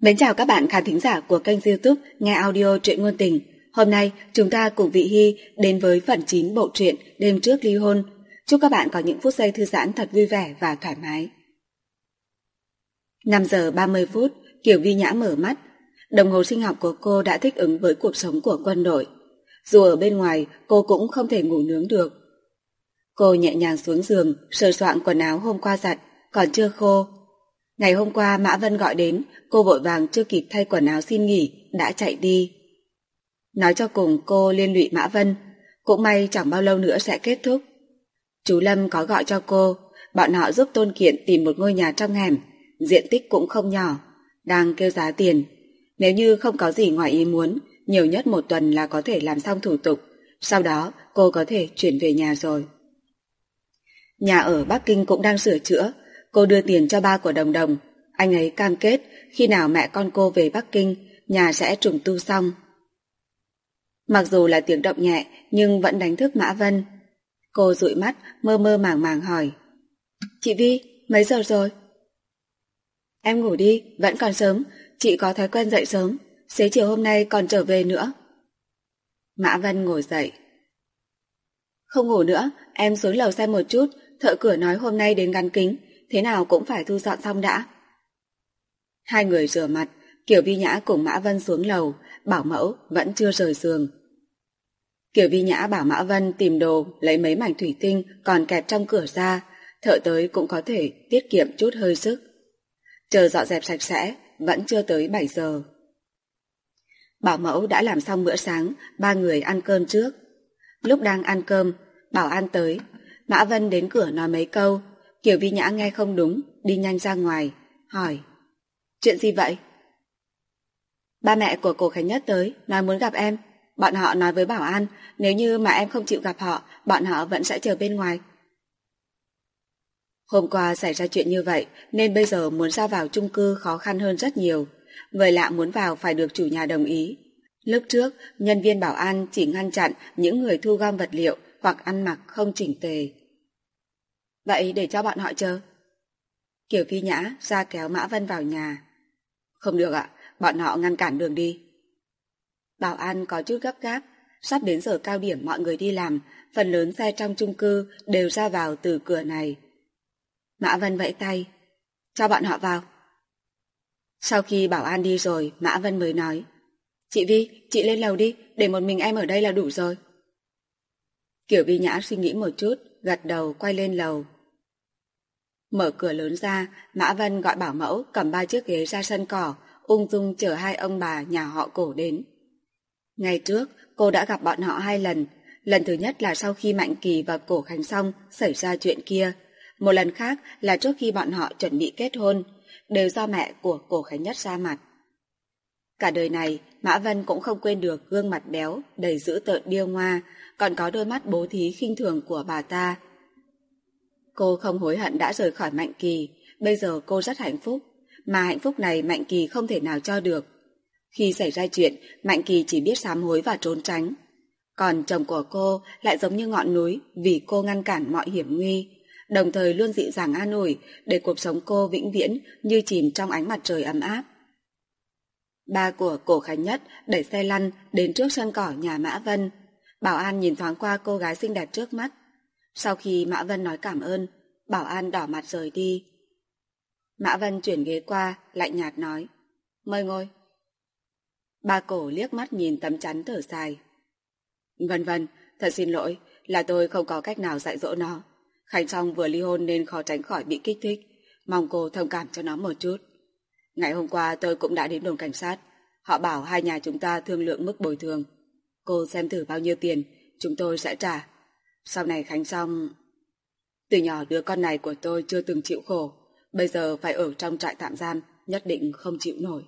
Mến chào các bạn khán thính giả của kênh YouTube Nghe Audio Truyện Ngôn Tình. Hôm nay chúng ta cùng Vị Hy đến với phần 9 bộ truyện Đêm Trước Ly Hôn. Chúc các bạn có những phút giây thư giãn thật vui vẻ và thoải mái. 5 giờ 30 phút, Kiều Vi Nhã mở mắt. Đồng hồ sinh học của cô đã thích ứng với cuộc sống của quân đội. Dù ở bên ngoài, cô cũng không thể ngủ nướng được. Cô nhẹ nhàng xuống giường, sờ soạn quần áo hôm qua giặt, còn chưa khô. Ngày hôm qua Mã Vân gọi đến, cô vội vàng chưa kịp thay quần áo xin nghỉ, đã chạy đi. Nói cho cùng cô liên lụy Mã Vân, cũng may chẳng bao lâu nữa sẽ kết thúc. Chú Lâm có gọi cho cô, bọn họ giúp Tôn Kiện tìm một ngôi nhà trong hẻm, diện tích cũng không nhỏ, đang kêu giá tiền. Nếu như không có gì ngoài ý muốn, nhiều nhất một tuần là có thể làm xong thủ tục, sau đó cô có thể chuyển về nhà rồi. Nhà ở Bắc Kinh cũng đang sửa chữa. Cô đưa tiền cho ba của Đồng Đồng. Anh ấy cam kết khi nào mẹ con cô về Bắc Kinh, nhà sẽ trùng tu xong. Mặc dù là tiếng động nhẹ nhưng vẫn đánh thức Mã Vân. Cô dụi mắt mơ mơ màng màng hỏi: "Chị Vi, mấy giờ rồi?" "Em ngủ đi, vẫn còn sớm, chị có thói quen dậy sớm, xế chiều hôm nay còn trở về nữa." Mã Vân ngồi dậy. "Không ngủ nữa, em xuống lầu xem một chút, thợ cửa nói hôm nay đến gắn kính, thế nào cũng phải thu dọn xong đã." Hai người rửa mặt, Kiều Vi Nhã cùng Mã Vân xuống lầu, bảo mẫu vẫn chưa rời giường. Kiều Vi Nhã bảo Mã Vân tìm đồ, lấy mấy mảnh thủy tinh còn kẹp trong cửa ra, thợ tới cũng có thể tiết kiệm chút hơi sức. Chờ dọn dẹp sạch sẽ, vẫn chưa tới 7 giờ. Bảo mẫu đã làm xong bữa sáng, ba người ăn cơm trước. Lúc đang ăn cơm, bảo an tới, Mã Vân đến cửa nói mấy câu. Kiều Vi Nhã nghe không đúng, đi nhanh ra ngoài, hỏi: "Chuyện gì vậy?" "Ba mẹ của cô Khánh Nhất tới, nói muốn gặp em. Bọn họ nói với bảo an, nếu như mà em không chịu gặp họ, bọn họ vẫn sẽ chờ bên ngoài." Hôm qua xảy ra chuyện như vậy, nên bây giờ muốn ra vào chung cư khó khăn hơn rất nhiều. Người lạ muốn vào phải được chủ nhà đồng ý. Lúc trước, nhân viên bảo an chỉ ngăn chặn những người thu gom vật liệu hoặc ăn mặc không chỉnh tề. "Vậy để cho bọn họ chờ." Kiều Vi Nhã ra kéo Mã Vân vào nhà. "Không được ạ, bọn họ ngăn cản đường đi." Bảo an có chút gấp gáp, sắp đến giờ cao điểm mọi người đi làm, phần lớn xe trong chung cư đều ra vào từ cửa này. Mã Vân vẫy tay: "Cho bọn họ vào." Sau khi bảo an đi rồi, Mã Vân mới nói: "Chị Vi, chị lên lầu đi, để một mình em ở đây là đủ rồi." Kiều Vi Nhã suy nghĩ một chút, gật đầu quay lên lầu. Mở cửa lớn ra, Mã Vân gọi bảo mẫu cầm 3 chiếc ghế ra sân cỏ, ung dung chở hai ông bà nhà họ Cổ đến. Ngày trước, cô đã gặp bọn họ 2 lần. Lần thứ nhất là sau khi Mạnh Kỳ và Cổ Khánh Song xảy ra chuyện kia. Một lần khác là trước khi bọn họ chuẩn bị kết hôn, đều do mẹ của Cổ Khánh Nhất ra mặt. Cả đời này, Mã Vân cũng không quên được gương mặt béo, đầy dữ tợn điêu ngoa, còn có đôi mắt bố thí khinh thường của bà ta. Cô không hối hận đã rời khỏi Mạnh Kỳ, bây giờ cô rất hạnh phúc, mà hạnh phúc này Mạnh Kỳ không thể nào cho được. Khi xảy ra chuyện, Mạnh Kỳ chỉ biết sám hối và trốn tránh. Còn chồng của cô lại giống như ngọn núi vì cô ngăn cản mọi hiểm nguy, đồng thời luôn dịu dàng an ủi để cuộc sống cô vĩnh viễn như chìm trong ánh mặt trời ấm áp. Ba của Cổ Khánh Nhất đẩy xe lăn đến trước sân cỏ nhà Mã Vân. Bảo an nhìn thoáng qua cô gái xinh đẹp trước mắt. Sau khi Mã Vân nói cảm ơn, bảo an đỏ mặt rời đi. Mã Vân chuyển ghế qua, lạnh nhạt nói: "Mời ngồi." Ba Cổ liếc mắt nhìn tấm chắn thở dài: "Vân Vân, thật xin lỗi, là tôi không có cách nào dạy dỗ nó. Khánh Song vừa ly hôn nên khó tránh khỏi bị kích thích, mong cô thông cảm cho nó một chút. Ngày hôm qua tôi cũng đã đến đồn cảnh sát, họ bảo hai nhà chúng ta thương lượng mức bồi thường. Cô xem thử bao nhiêu tiền, chúng tôi sẽ trả. Sau này Khánh Song... Từ nhỏ đứa con này của tôi chưa từng chịu khổ, bây giờ phải ở trong trại tạm giam, nhất định không chịu nổi."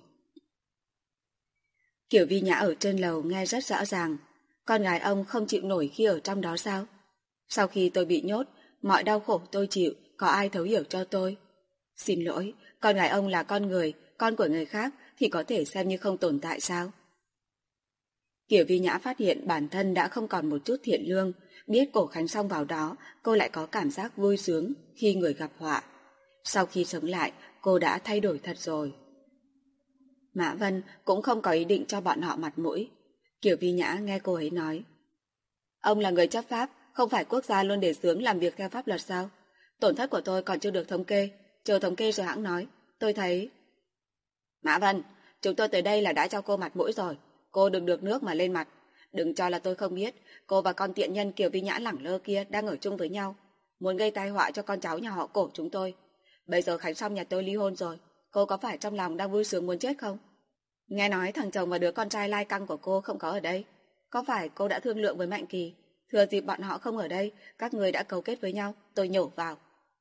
Kiều Vi Nhã ở trên lầu nghe rất rõ ràng. Con gái ông không chịu nổi khi ở trong đó sao? Sau khi tôi bị nhốt, mọi đau khổ tôi chịu, có ai thấu hiểu cho tôi? Xin lỗi, con gái ông là con người, con của người khác thì có thể xem như không tồn tại sao? Kiều Vi Nhã phát hiện bản thân đã không còn một chút thiện lương, biết Cổ Khánh Song vào đó, cô lại có cảm giác vui sướng khi người gặp họa. Sau khi sống lại, cô đã thay đổi thật rồi. Mã Vân cũng không có ý định cho bọn họ mặt mũi. Kiều Vi Nhã nghe cô ấy nói. Ông là người chấp pháp, không phải quốc gia luôn đề xướng làm việc theo pháp luật sao? Tổn thất của tôi còn chưa được thống kê, chờ thống kê rồi hãng nói. Tôi thấy... Mã Vân, chúng tôi tới đây là đã cho cô mặt mũi rồi. Cô đừng được nước mà lên mặt. Đừng cho là tôi không biết, cô và con tiện nhân Kiều Vi Nhã lẳng lơ kia đang ở chung với nhau. Muốn gây tai họa cho con cháu nhà họ Cổ chúng tôi. Bây giờ Khánh Song nhà tôi ly hôn rồi. Cô có phải trong lòng đang vui sướng muốn chết không? Nghe nói thằng chồng và đứa con trai lai căng của cô không có ở đây. Có phải cô đã thương lượng với Mạnh Kỳ? Thừa dịp bọn họ không ở đây, các người đã cấu kết với nhau, tôi nhổ vào.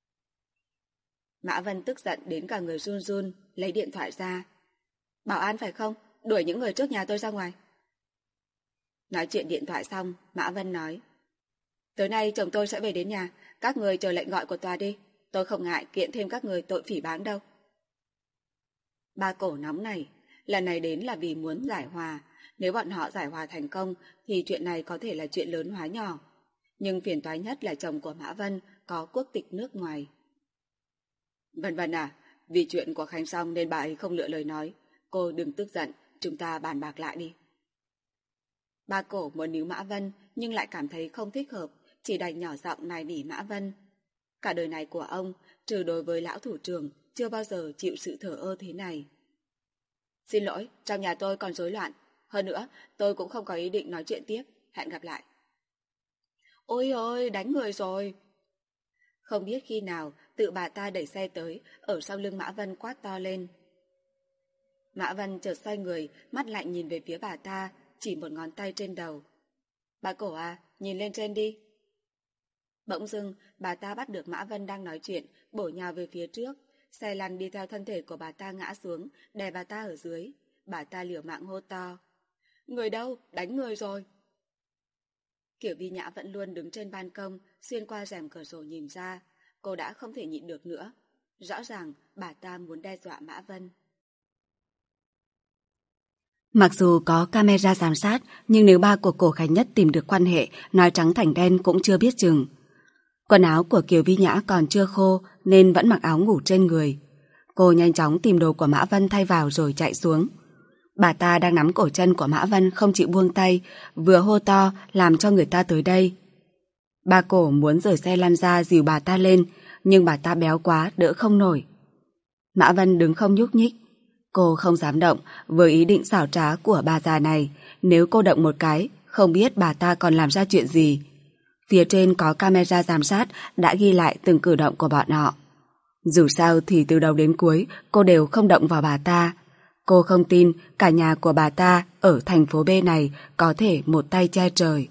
Mã Vân tức giận đến cả người run run, lấy điện thoại ra. Bảo an phải không? Đuổi những người trước nhà tôi ra ngoài. Nói chuyện điện thoại xong, Mã Vân nói. Tối nay chồng tôi sẽ về đến nhà, các người chờ lệnh gọi của tòa đi. Tôi không ngại kiện thêm các người tội phỉ báng đâu. Ba Cổ nóng này, lần này đến là vì muốn giải hòa. Nếu bọn họ giải hòa thành công thì chuyện này có thể là chuyện lớn hóa nhỏ. Nhưng phiền toái nhất là chồng của Mã Vân có quốc tịch nước ngoài. Vân Vân à, vì chuyện của Khánh Song nên bà ấy không lựa lời nói. Cô đừng tức giận, chúng ta bàn bạc lại đi. Ba Cổ muốn níu Mã Vân nhưng lại cảm thấy không thích hợp, chỉ đành nhỏ giọng nài nỉ Mã Vân. Cả đời này của ông, trừ đối với lão thủ trưởng, chưa bao giờ chịu sự thờ ơ thế này. Xin lỗi, trong nhà tôi còn rối loạn. Hơn nữa, tôi cũng không có ý định nói chuyện tiếp. Hẹn gặp lại. Ôi ôi, đánh người rồi. Không biết khi nào, tự bà ta đẩy xe tới, ở sau lưng Mã Vân quát to lên. Mã Vân chợt xoay người, mắt lạnh nhìn về phía bà ta, chỉ một ngón tay trên đầu. Bà Cổ à, nhìn lên trên đi. Bỗng dưng, bà ta bắt được Mã Vân đang nói chuyện, bổ nhào về phía trước. Xe lăn đi theo thân thể của bà ta ngã xuống, đè bà ta ở dưới. Bà ta liều mạng hô to. Người đâu? Đánh người rồi. Kiều Vi Nhã vẫn luôn đứng trên ban công, xuyên qua rèm cửa sổ nhìn ra. Cô đã không thể nhịn được nữa. Rõ ràng bà ta muốn đe dọa Mã Vân. Mặc dù có camera giám sát, nhưng nếu ba của Cổ Khánh Nhất tìm được quan hệ, nói trắng thành đen cũng chưa biết chừng. Quần áo của Kiều Vi Nhã còn chưa khô nên vẫn mặc áo ngủ trên người. Cô nhanh chóng tìm đồ của Mã Vân thay vào rồi chạy xuống. Bà ta đang nắm cổ chân của Mã Vân không chịu buông tay, vừa hô to làm cho người ta tới đây. Ba Cổ muốn rời xe lăn ra dìu bà ta lên, nhưng bà ta béo quá đỡ không nổi. Mã Vân đứng không nhúc nhích. Cô không dám động với ý định xảo trá của bà già này. Nếu cô động một cái, không biết bà ta còn làm ra chuyện gì. Phía trên có camera giám sát đã ghi lại từng cử động của bọn họ. Dù sao thì từ đầu đến cuối cô đều không động vào bà ta. Cô không tin cả nhà của bà ta ở thành phố B này có thể một tay che trời.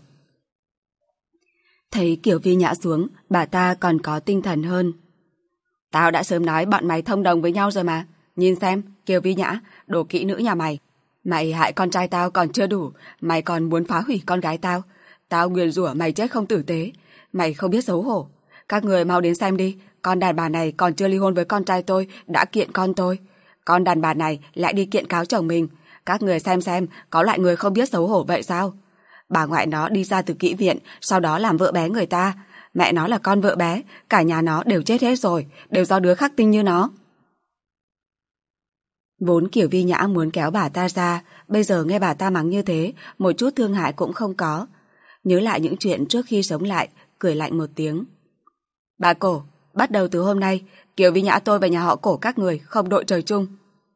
Thấy Kiều Vi Nhã xuống, bà ta còn có tinh thần hơn. Tao đã sớm nói bọn mày thông đồng với nhau rồi mà. Nhìn xem, Kiều Vi Nhã, đồ kỹ nữ nhà mày. Mày hại con trai tao còn chưa đủ, mày còn muốn phá hủy con gái tao. Tao nguyền rủa mày chết không tử tế. Mày không biết xấu hổ. Các người mau đến xem đi, con đàn bà này còn chưa ly hôn với con trai tôi, đã kiện con tôi. Con đàn bà này lại đi kiện cáo chồng mình. Các người xem, có loại người không biết xấu hổ vậy sao? Bà ngoại nó đi ra từ kỹ viện, sau đó làm vợ bé người ta. Mẹ nó là con vợ bé, cả nhà nó đều chết hết rồi, đều do đứa khắc tinh như nó. Vốn Kiều Vi Nhã muốn kéo bà ta ra, bây giờ nghe bà ta mắng như thế, một chút thương hại cũng không có. Nhớ lại những chuyện trước khi sống lại, cười lạnh một tiếng. Bà Cổ, bắt đầu từ hôm nay, Kiều Vi Nhã tôi và nhà họ Cổ các người không đội trời chung.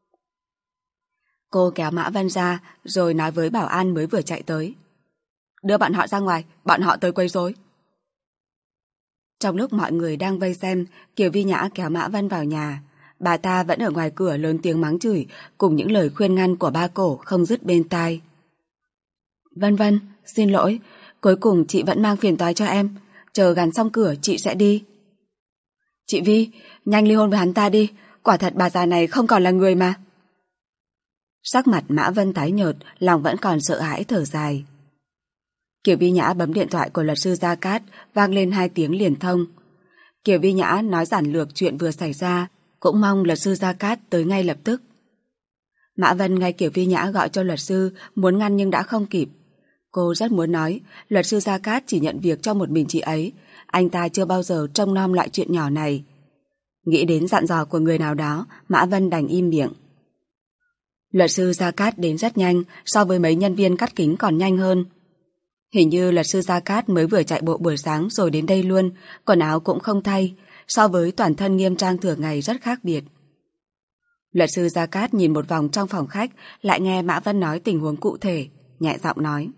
Cô kéo Mã Vân ra, rồi nói với bảo an mới vừa chạy tới. Đưa bọn họ ra ngoài, bọn họ tới quấy rối. Trong lúc mọi người đang vây xem, Kiều Vi Nhã kéo Mã Vân vào nhà. Bà ta vẫn ở ngoài cửa lớn tiếng mắng chửi, cùng những lời khuyên ngăn của ba Cổ không dứt bên tai. Vân Vân, xin lỗi, cuối cùng chị vẫn mang phiền toái cho em. Chờ gắn xong cửa chị sẽ đi. Chị Vi, nhanh ly hôn với hắn ta đi, quả thật bà già này không còn là người mà. Sắc mặt Mã Vân tái nhợt, lòng vẫn còn sợ hãi thở dài. Kiều Vi Nhã bấm điện thoại của luật sư Gia Cát, vang lên 2 tiếng liền thông. Kiều Vi Nhã nói giản lược chuyện vừa xảy ra, cũng mong luật sư Gia Cát tới ngay lập tức. Mã Vân nghe Kiều Vi Nhã gọi cho luật sư, muốn ngăn nhưng đã không kịp. Cô rất muốn nói, luật sư Gia Cát chỉ nhận việc cho một mình chị ấy, anh ta chưa bao giờ trông nom loại chuyện nhỏ này. Nghĩ đến dặn dò của người nào đó, Mã Vân đành im miệng. Luật sư Gia Cát đến rất nhanh, so với mấy nhân viên cắt kính còn nhanh hơn. Hình như luật sư Gia Cát mới vừa chạy bộ buổi sáng rồi đến đây luôn, quần áo cũng không thay, so với toàn thân nghiêm trang thường ngày rất khác biệt. Luật sư Gia Cát nhìn một vòng trong phòng khách, lại nghe Mã Vân nói tình huống cụ thể, nhẹ giọng nói.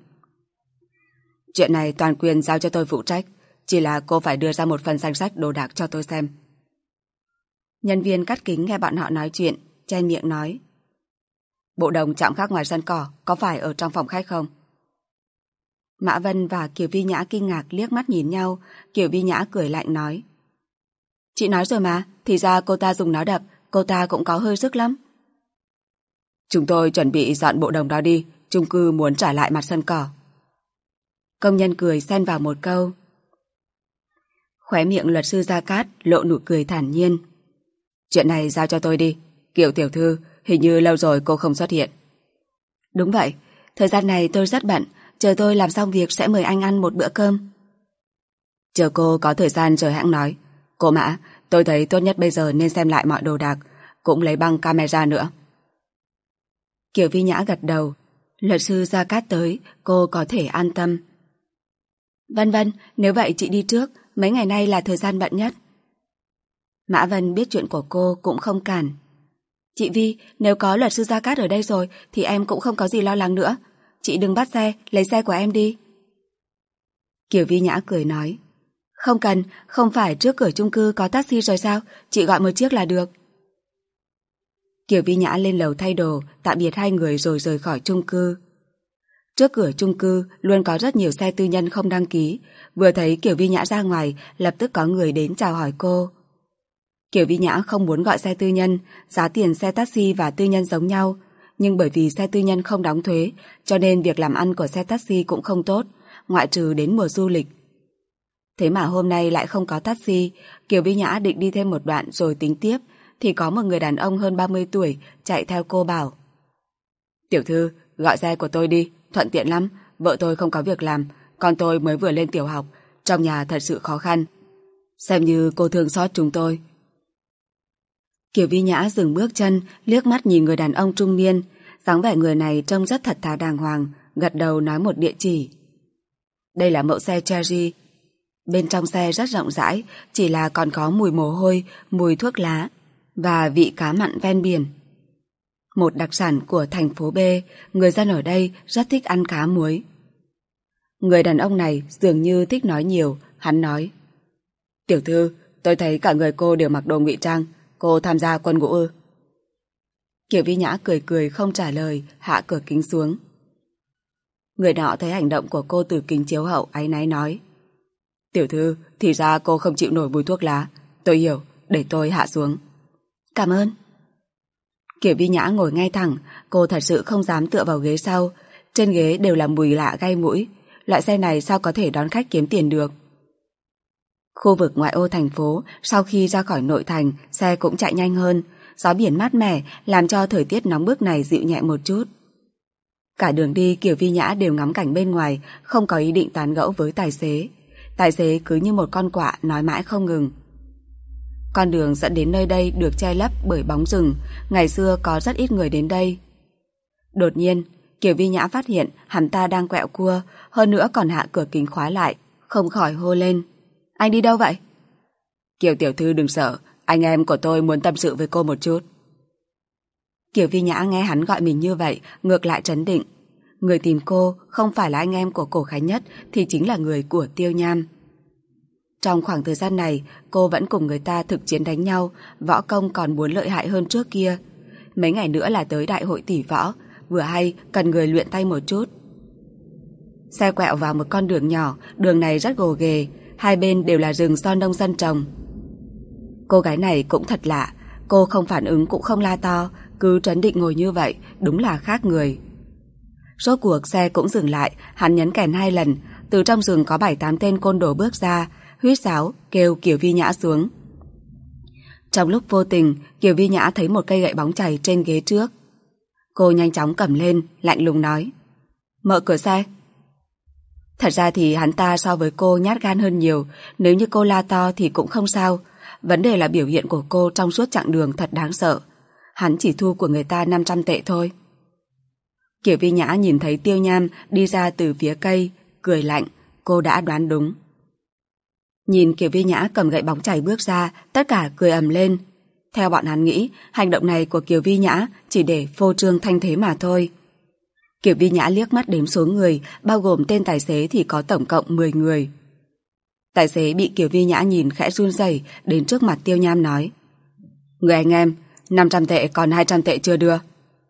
Chuyện này toàn quyền giao cho tôi phụ trách, chỉ là cô phải đưa ra một phần danh sách đồ đạc cho tôi xem. Nhân viên cắt kính nghe bọn họ nói chuyện, chen miệng nói. Bộ đồng chạm khắc ngoài sân cỏ, có phải ở trong phòng khách không? Mã Vân và Kiều Vi Nhã kinh ngạc liếc mắt nhìn nhau, Kiều Vi Nhã cười lạnh nói. Chị nói rồi mà, thì ra cô ta dùng nó đập, cô ta cũng có hơi sức lắm. Chúng tôi chuẩn bị dọn bộ đồng đó đi, chung cư muốn trả lại mặt sân cỏ. Công nhân cười xen vào một câu. Khóe miệng luật sư Gia Cát lộ nụ cười thản nhiên. Chuyện này giao cho tôi đi, Kiều tiểu thư, hình như lâu rồi cô không xuất hiện. Đúng vậy, thời gian này tôi rất bận, chờ tôi làm xong việc sẽ mời anh ăn một bữa cơm. Chờ cô có thời gian rồi hãng nói. Cô Mã, tôi thấy tốt nhất bây giờ nên xem lại mọi đồ đạc, cũng lấy băng camera nữa. Kiều Vi Nhã gật đầu. Luật sư Gia Cát tới, cô có thể an tâm. Vân Vân, nếu vậy chị đi trước, mấy ngày nay là thời gian bận nhất. Mã Vân biết chuyện của cô cũng không cản. Chị Vi, nếu có luật sư Gia Cát ở đây rồi thì em cũng không có gì lo lắng nữa. Chị đừng bắt xe, lấy xe của em đi. Kiều Vi Nhã cười nói. Không cần, không phải trước cửa chung cư có taxi rồi sao, chị gọi một chiếc là được. Kiều Vi Nhã lên lầu thay đồ, tạm biệt hai người rồi rời khỏi chung cư. Trước cửa chung cư luôn có rất nhiều xe tư nhân không đăng ký, vừa thấy Kiều Vi Nhã ra ngoài, lập tức có người đến chào hỏi cô. Kiều Vi Nhã không muốn gọi xe tư nhân, giá tiền xe taxi và tư nhân giống nhau, nhưng bởi vì xe tư nhân không đóng thuế, cho nên việc làm ăn của xe taxi cũng không tốt, ngoại trừ đến mùa du lịch. Thế mà hôm nay lại không có taxi, Kiều Vi Nhã định đi thêm một đoạn rồi tính tiếp, thì có một người đàn ông hơn 30 tuổi chạy theo cô bảo. Tiểu thư, gọi xe của tôi đi, thuận tiện lắm, vợ tôi không có việc làm, con tôi mới vừa lên tiểu học, trong nhà thật sự khó khăn. Xem như cô thương xót chúng tôi. Kiều Vi Nhã dừng bước chân, liếc mắt nhìn người đàn ông trung niên, dáng vẻ người này trông rất thật thà đàng hoàng, gật đầu nói một địa chỉ. Đây là mẫu xe Cherry. Bên trong xe rất rộng rãi, chỉ là còn có mùi mồ hôi, mùi thuốc lá và vị cá mặn ven biển. Một đặc sản của thành phố B, người dân ở đây rất thích ăn cá muối. Người đàn ông này dường như thích nói nhiều, hắn nói. Tiểu thư, tôi thấy cả người cô đều mặc đồ ngụy trang, cô tham gia quân ngũ ư? Kiều Vi Nhã cười cười không trả lời, hạ cửa kính xuống. Người nọ thấy hành động của cô từ kính chiếu hậu áy náy nói. Tiểu thư, thì ra cô không chịu nổi mùi thuốc lá. Tôi hiểu, để tôi hạ xuống. Cảm ơn. Kiều Vi Nhã ngồi ngay thẳng, cô thật sự không dám tựa vào ghế sau. Trên ghế đều là mùi lạ gai mũi. Loại xe này sao có thể đón khách kiếm tiền được? Khu vực ngoại ô thành phố, sau khi ra khỏi nội thành, xe cũng chạy nhanh hơn. Gió biển mát mẻ làm cho thời tiết nóng bức này dịu nhẹ một chút. Cả đường đi Kiều Vi Nhã đều ngắm cảnh bên ngoài, không có ý định tán gẫu với tài xế. Tài xế cứ như một con quạ nói mãi không ngừng. Con đường dẫn đến nơi đây được che lấp bởi bóng rừng, ngày xưa có rất ít người đến đây. Đột nhiên, Kiều Vi Nhã phát hiện hắn ta đang quẹo cua, hơn nữa còn hạ cửa kính khóa lại, không khỏi hô lên. Anh đi đâu vậy? Kiều tiểu thư đừng sợ, anh em của tôi muốn tâm sự với cô một chút. Kiều Vi Nhã nghe hắn gọi mình như vậy, ngược lại trấn định. Người tìm cô không phải là anh em của Cổ Khánh Nhất thì chính là người của Tiêu Nham. Trong khoảng thời gian này, cô vẫn cùng người ta thực chiến đánh nhau, võ công còn muốn lợi hại hơn trước kia. Mấy ngày nữa là tới đại hội tỷ võ, vừa hay cần người luyện tay một chút. Xe quẹo vào một con đường nhỏ, đường này rất gồ ghề, hai bên đều là rừng do nông dân trồng. Cô gái này cũng thật lạ, cô không phản ứng cũng không la to, cứ trấn định ngồi như vậy, đúng là khác người. Rốt cuộc xe cũng dừng lại, hắn nhấn kèn 2 lần, từ trong rừng có 7-8 tên côn đồ bước ra, huýt sáo, kêu Kiều Vi Nhã xuống. Trong lúc vô tình, Kiều Vi Nhã thấy một cây gậy bóng chày trên ghế trước. Cô nhanh chóng cầm lên, lạnh lùng nói. Mở cửa xe. Thật ra thì hắn ta so với cô nhát gan hơn nhiều, nếu như cô la to thì cũng không sao. Vấn đề là biểu hiện của cô trong suốt chặng đường thật đáng sợ. Hắn chỉ thu của người ta 500 tệ thôi. Kiều Vi Nhã nhìn thấy Tiêu Nham đi ra từ phía cây, cười lạnh, cô đã đoán đúng. Nhìn Kiều Vi Nhã cầm gậy bóng chày bước ra, tất cả cười ầm lên. Theo bọn hắn nghĩ, hành động này của Kiều Vi Nhã chỉ để phô trương thanh thế mà thôi. Kiều Vi Nhã liếc mắt đếm số người, bao gồm tên tài xế thì có tổng cộng 10 người. Tài xế bị Kiều Vi Nhã nhìn khẽ run rẩy, đến trước mặt Tiêu Nham nói: Người anh em, 500 tệ còn 200 tệ chưa đưa.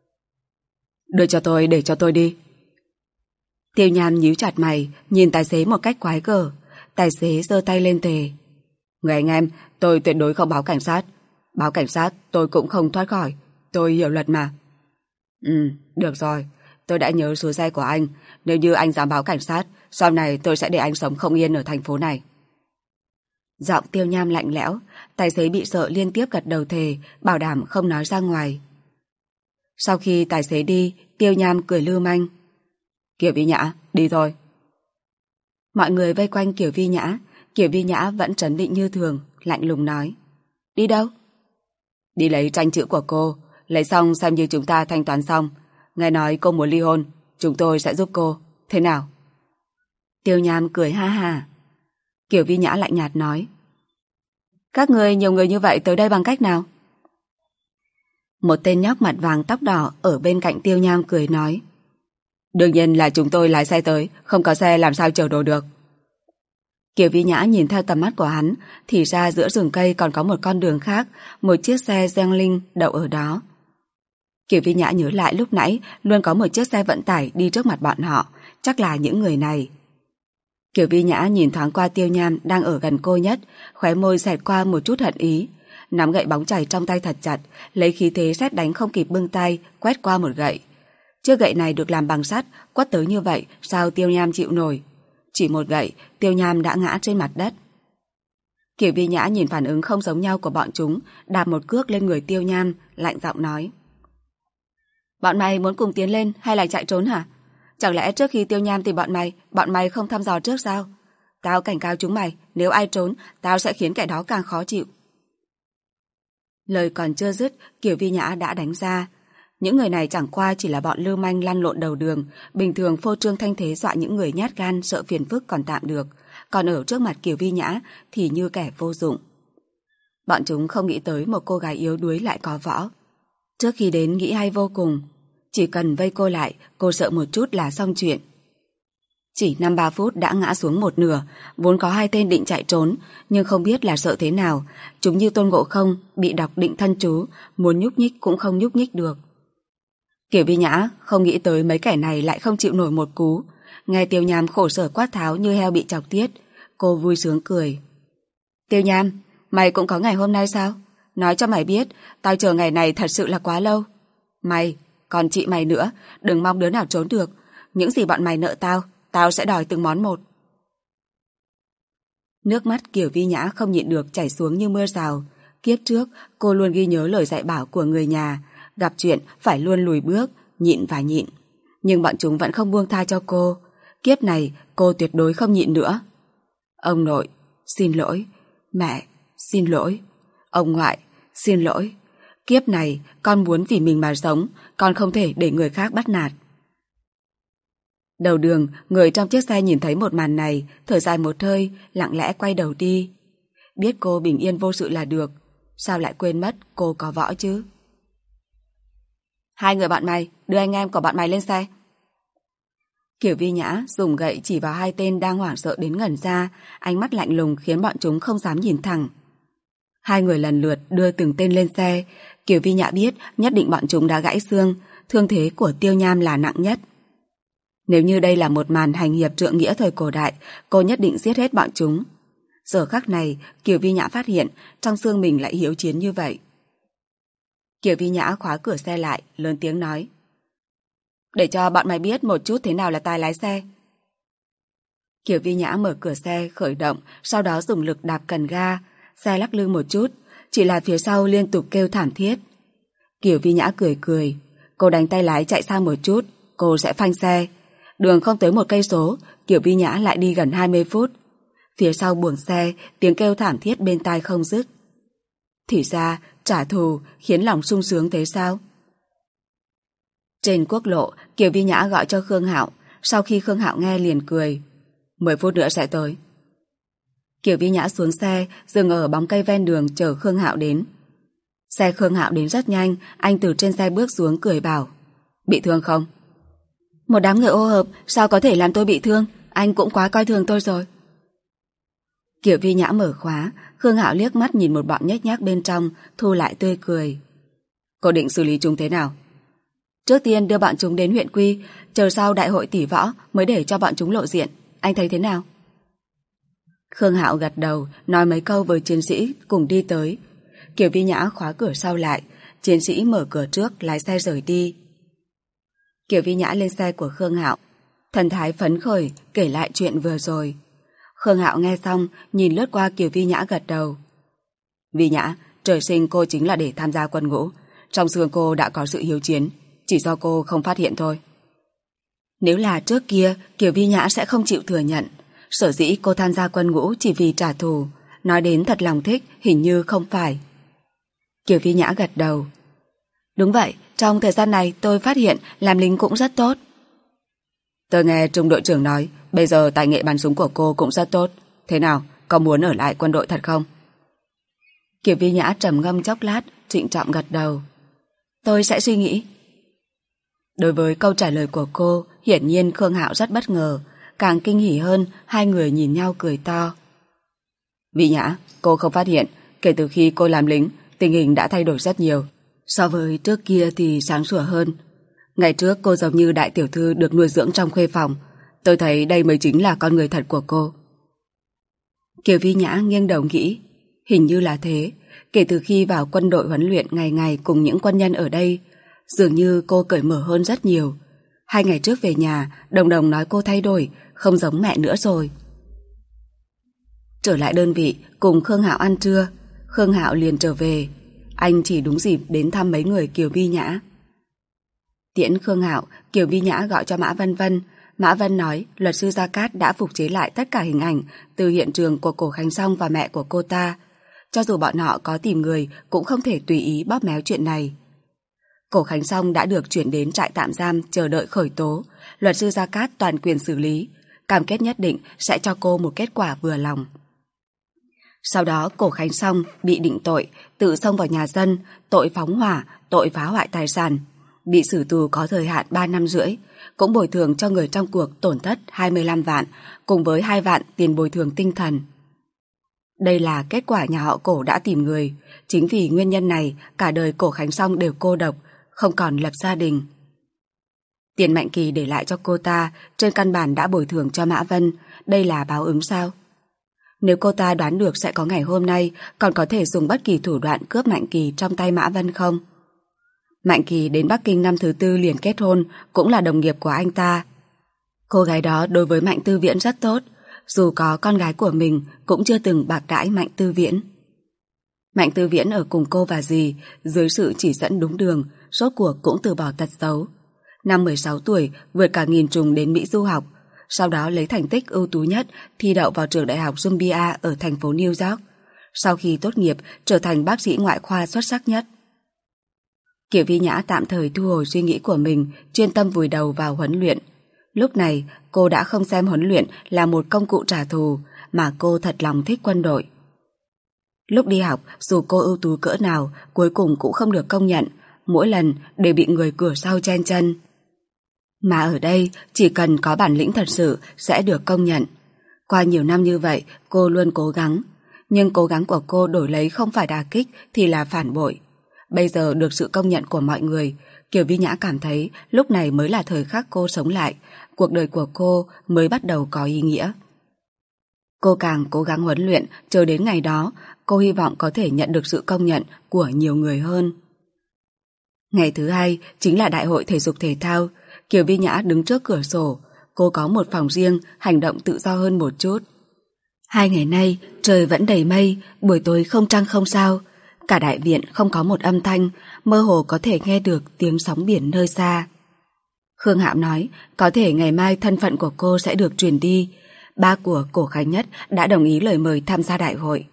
Đưa cho tôi, để cho tôi đi. Tiêu Nham nhíu chặt mày, nhìn tài xế một cách quái gở. Tài xế giơ tay lên thề: Người anh em, tôi tuyệt đối không báo cảnh sát. Báo cảnh sát tôi cũng không thoát khỏi. Tôi hiểu luật mà. Được rồi. Tôi đã nhớ số xe của anh. Nếu như anh dám báo cảnh sát, sau này tôi sẽ để anh sống không yên ở thành phố này. Giọng Tiêu Nham lạnh lẽo. Tài xế bị sợ liên tiếp gật đầu thề, bảo đảm không nói ra ngoài. Sau khi tài xế đi, Tiêu Nham cười lưu manh: Kiều Vi Nhã, đi thôi. Mọi người vây quanh Kiều Vi Nhã. Kiều Vi Nhã vẫn trấn định như thường, lạnh lùng nói: Đi đâu? Đi lấy tranh chữ của cô. Lấy xong xem như chúng ta thanh toán xong. Nghe nói cô muốn ly hôn, chúng tôi sẽ giúp cô. Thế nào? Tiêu Nham cười ha ha. Kiều Vi Nhã lạnh nhạt nói: Các người nhiều người như vậy tới đây bằng cách nào? Một tên nhóc mặt vàng tóc đỏ ở bên cạnh Tiêu Nham cười nói: Đương nhiên là chúng tôi lái xe tới, không có xe làm sao chở đồ được. Kiều Vi Nhã nhìn theo tầm mắt của hắn, thì ra giữa rừng cây còn có một con đường khác, một chiếc xe Giang Linh đậu ở đó. Kiều Vi Nhã nhớ lại lúc nãy luôn có một chiếc xe vận tải đi trước mặt bọn họ, chắc là những người này. Kiều Vi Nhã nhìn thoáng qua Tiêu Nham đang ở gần cô nhất, khóe môi xẹt qua một chút hận ý, nắm gậy bóng chày trong tay thật chặt, lấy khí thế sét đánh không kịp bưng tay, quét qua một gậy. Chiếc gậy này được làm bằng sắt, quất tới như vậy sao Tiêu Nham chịu nổi? Chỉ một gậy, Tiêu Nham đã ngã trên mặt đất. Kiều Vi Nhã nhìn phản ứng không giống nhau của bọn chúng, đạp một cước lên người Tiêu Nham, lạnh giọng nói: Bọn mày muốn cùng tiến lên hay là chạy trốn hả? Chẳng lẽ trước khi Tiêu Nham tìm bọn mày không thăm dò trước sao? Tao cảnh cáo chúng mày, nếu ai trốn, tao sẽ khiến kẻ đó càng khó chịu. Lời còn chưa dứt, Kiều Vi Nhã đã đánh ra. Những người này chẳng qua chỉ là bọn lưu manh lăn lộn đầu đường, bình thường phô trương thanh thế dọa những người nhát gan sợ phiền phức còn tạm được, còn ở trước mặt Kiều Vi Nhã thì như kẻ vô dụng. Bọn chúng không nghĩ tới một cô gái yếu đuối lại có võ. Trước khi đến nghĩ hay vô cùng, chỉ cần vây cô lại, cô sợ một chút là xong chuyện. Chỉ 5-3 phút đã ngã xuống một nửa, vốn có 2 tên định chạy trốn, nhưng không biết là sợ thế nào, chúng như Tôn Ngộ Không bị đọc định thân chú, muốn nhúc nhích cũng không nhúc nhích được. Kiều Vi Nhã không nghĩ tới mấy kẻ này lại không chịu nổi một cú. Nghe Tiêu Nham khổ sở quát tháo như heo bị chọc tiết, cô vui sướng cười. Tiêu Nham, mày cũng có ngày hôm nay sao? Nói cho mày biết, tao chờ ngày này thật sự là quá lâu. Mày, còn chị mày nữa, đừng mong đứa nào trốn được. Những gì bọn mày nợ tao, tao sẽ đòi từng món một. Nước mắt Kiều Vi Nhã không nhịn được chảy xuống như mưa rào. Kiếp trước, cô luôn ghi nhớ lời dạy bảo của người nhà, gặp chuyện phải luôn lùi bước, nhịn và nhịn. Nhưng bọn chúng vẫn không buông tha cho cô. Kiếp này, cô tuyệt đối không nhịn nữa. Ông nội, xin lỗi. Mẹ, xin lỗi. Ông ngoại, xin lỗi. Kiếp này, con muốn vì mình mà sống, con không thể để người khác bắt nạt. Đầu đường, người trong chiếc xe nhìn thấy một màn này, thở dài một hơi, lặng lẽ quay đầu đi. Biết cô bình yên vô sự là được, sao lại quên mất cô có võ chứ? 2 người bọn mày, đưa anh em của bọn mày lên xe. Kiều Vi Nhã dùng gậy chỉ vào 2 tên đang hoảng sợ đến ngẩn ra, ánh mắt lạnh lùng khiến bọn chúng không dám nhìn thẳng. 2 người lần lượt đưa từng tên lên xe. Kiều Vi Nhã biết nhất định bọn chúng đã gãy xương, thương thế của Tiêu Nham là nặng nhất. Nếu như đây là một màn hành hiệp trượng nghĩa thời cổ đại, cô nhất định giết hết bọn chúng. Giờ khắc này, Kiều Vi Nhã phát hiện trong xương mình lại hiếu chiến như vậy. Kiều Vi Nhã khóa cửa xe lại, lớn tiếng nói: Để cho bọn mày biết một chút thế nào là tài lái xe. Kiều Vi Nhã mở cửa xe, khởi động, sau đó dùng lực đạp cần ga. Xe lắc lư một chút, chỉ là phía sau liên tục kêu thảm thiết. Kiều Vi Nhã cười cười. Cô đánh tay lái chạy xa một chút, cô sẽ phanh xe. Đường không tới 1 cây số, Kiều Vi Nhã lại đi gần 20 phút. Phía sau buồng xe, tiếng kêu thảm thiết bên tai không dứt. Thì ra, trả thù khiến lòng sung sướng thế sao? Trên quốc lộ, Kiều Vi Nhã gọi cho Khương Hạo. Sau khi Khương Hạo nghe liền cười. 10 phút nữa sẽ tới. Kiều Vi Nhã xuống xe, dừng ở bóng cây ven đường chờ Khương Hạo đến. Xe Khương Hạo đến rất nhanh, anh từ trên xe bước xuống cười bảo. Bị thương không? Một đám người ô hợp, sao có thể làm tôi bị thương? Anh cũng quá coi thường tôi rồi. Kiều Vi Nhã mở khóa, Khương Hạo liếc mắt nhìn một bọn nhếch nhác bên trong, thu lại tươi cười. Cô định xử lý chúng thế nào? Trước tiên đưa bọn chúng đến huyện Quy, chờ sau đại hội tỷ võ mới để cho bọn chúng lộ diện. Anh thấy thế nào? Khương Hạo gật đầu, nói mấy câu với chiến sĩ cùng đi tới. Kiều Vi Nhã khóa cửa sau lại, chiến sĩ mở cửa trước lái xe rời đi. Kiều Vi Nhã lên xe của Khương Hạo, thần thái phấn khởi kể lại chuyện vừa rồi. Khương Hạo nghe xong, nhìn lướt qua Kiều Vi Nhã gật đầu. Vi Nhã, trời sinh cô chính là để tham gia quân ngũ. Trong xương cô đã có sự hiếu chiến, chỉ do cô không phát hiện thôi. Nếu là trước kia, Kiều Vi Nhã sẽ không chịu thừa nhận. Sở dĩ cô tham gia quân ngũ chỉ vì trả thù, nói đến thật lòng thích hình như không phải. Kiều Vi Nhã gật đầu. Đúng vậy, trong thời gian này tôi phát hiện làm lính cũng rất tốt. Tôi nghe Trung đội trưởng nói, bây giờ tài nghệ bắn súng của cô cũng rất tốt. Thế nào, có muốn ở lại quân đội thật không? Kiều Vi Nhã trầm ngâm chốc lát, trịnh trọng gật đầu. Tôi sẽ suy nghĩ. Đối với câu trả lời của cô, hiển nhiên Khương Hạo rất bất ngờ. Càng kinh hỉ hơn, hai người nhìn nhau cười to. Vi Nhã, cô không phát hiện, kể từ khi cô làm lính, tình hình đã thay đổi rất nhiều. So với trước kia thì sáng sủa hơn. Ngày trước cô giống như đại tiểu thư được nuôi dưỡng trong khuê phòng. Tôi thấy đây mới chính là con người thật của cô. Kiều Vi Nhã nghiêng đầu nghĩ, hình như là thế. Kể từ khi vào quân đội huấn luyện ngày ngày cùng những quân nhân ở đây, dường như cô cởi mở hơn rất nhiều. 2 ngày trước về nhà, Đồng Đồng nói cô thay đổi, không giống mẹ nữa rồi. Trở lại đơn vị, cùng Khương Hạo ăn trưa. Khương Hạo liền trở về. Anh chỉ đúng dịp đến thăm mấy người Kiều Vi Nhã. Tiễn Khương Hạo, Kiều Vi Nhã gọi cho Mã Vân Vân. Mã Vân nói luật sư Gia Cát đã phục chế lại tất cả hình ảnh từ hiện trường của Cổ Khánh Song và mẹ của cô ta. Cho dù bọn họ có tìm người cũng không thể tùy ý bóp méo chuyện này. Cổ Khánh Song đã được chuyển đến trại tạm giam chờ đợi khởi tố. Luật sư Gia Cát toàn quyền xử lý, cam kết nhất định sẽ cho cô một kết quả vừa lòng. Sau đó Cổ Khánh Song bị định tội, tự xông vào nhà dân, tội phóng hỏa, tội phá hoại tài sản. Bị xử tù có thời hạn 3 năm rưỡi, cũng bồi thường cho người trong cuộc tổn thất 25 vạn, cùng với 2 vạn tiền bồi thường tinh thần. Đây là kết quả nhà họ Cổ đã tìm người. Chính vì nguyên nhân này, cả đời Cổ Khánh Song đều cô độc, không còn lập gia đình. Tiền Mạnh Kỳ để lại cho cô ta, trên căn bản đã bồi thường cho Mã Vân. Đây là báo ứng sao? Nếu cô ta đoán được sẽ có ngày hôm nay, còn có thể dùng bất kỳ thủ đoạn cướp Mạnh Kỳ trong tay Mã Vân không? Mạnh Kỳ đến Bắc Kinh năm thứ 4 liền kết hôn, cũng là đồng nghiệp của anh ta. Cô gái đó đối với Mạnh Tư Viễn rất tốt, dù có con gái của mình cũng chưa từng bạc đãi Mạnh Tư Viễn. Mạnh Tư Viễn ở cùng cô và dì, dưới sự chỉ dẫn đúng đường, rốt cuộc cũng từ bỏ tật xấu. Năm 16 tuổi vượt cả nghìn trùng đến Mỹ du học, sau đó lấy thành tích ưu tú nhất thi đậu vào trường đại học Columbia ở thành phố New York. Sau khi tốt nghiệp trở thành bác sĩ ngoại khoa xuất sắc nhất. Kiều Vi Nhã tạm thời thu hồi suy nghĩ của mình, chuyên tâm vùi đầu vào huấn luyện. Lúc này cô đã không xem huấn luyện là một công cụ trả thù, mà cô thật lòng thích quân đội. Lúc đi học, dù cô ưu tú cỡ nào, cuối cùng cũng không được công nhận, mỗi lần đều bị người cửa sau chen chân. Mà ở đây, chỉ cần có bản lĩnh thật sự sẽ được công nhận. Qua nhiều năm như vậy, cô luôn cố gắng, nhưng cố gắng của cô đổi lấy không phải đả kích thì là phản bội. Bây giờ được sự công nhận của mọi người, Kiều Vi Nhã cảm thấy lúc này mới là thời khắc cô sống lại, cuộc đời của cô mới bắt đầu có ý nghĩa. Cô càng cố gắng huấn luyện, chờ đến ngày đó, cô hy vọng có thể nhận được sự công nhận của nhiều người hơn. Ngày thứ 2 chính là đại hội thể dục thể thao. Kiều Vi Nhã đứng trước cửa sổ, cô có một phòng riêng, hành động tự do hơn một chút. 2 ngày nay, trời vẫn đầy mây, buổi tối không trăng không sao. Cả đại viện không có một âm thanh, mơ hồ có thể nghe được tiếng sóng biển nơi xa. Khương Hạo nói, có thể ngày mai thân phận của cô sẽ được truyền đi. Ba của Cổ Khánh Nhất đã đồng ý lời mời tham gia đại hội.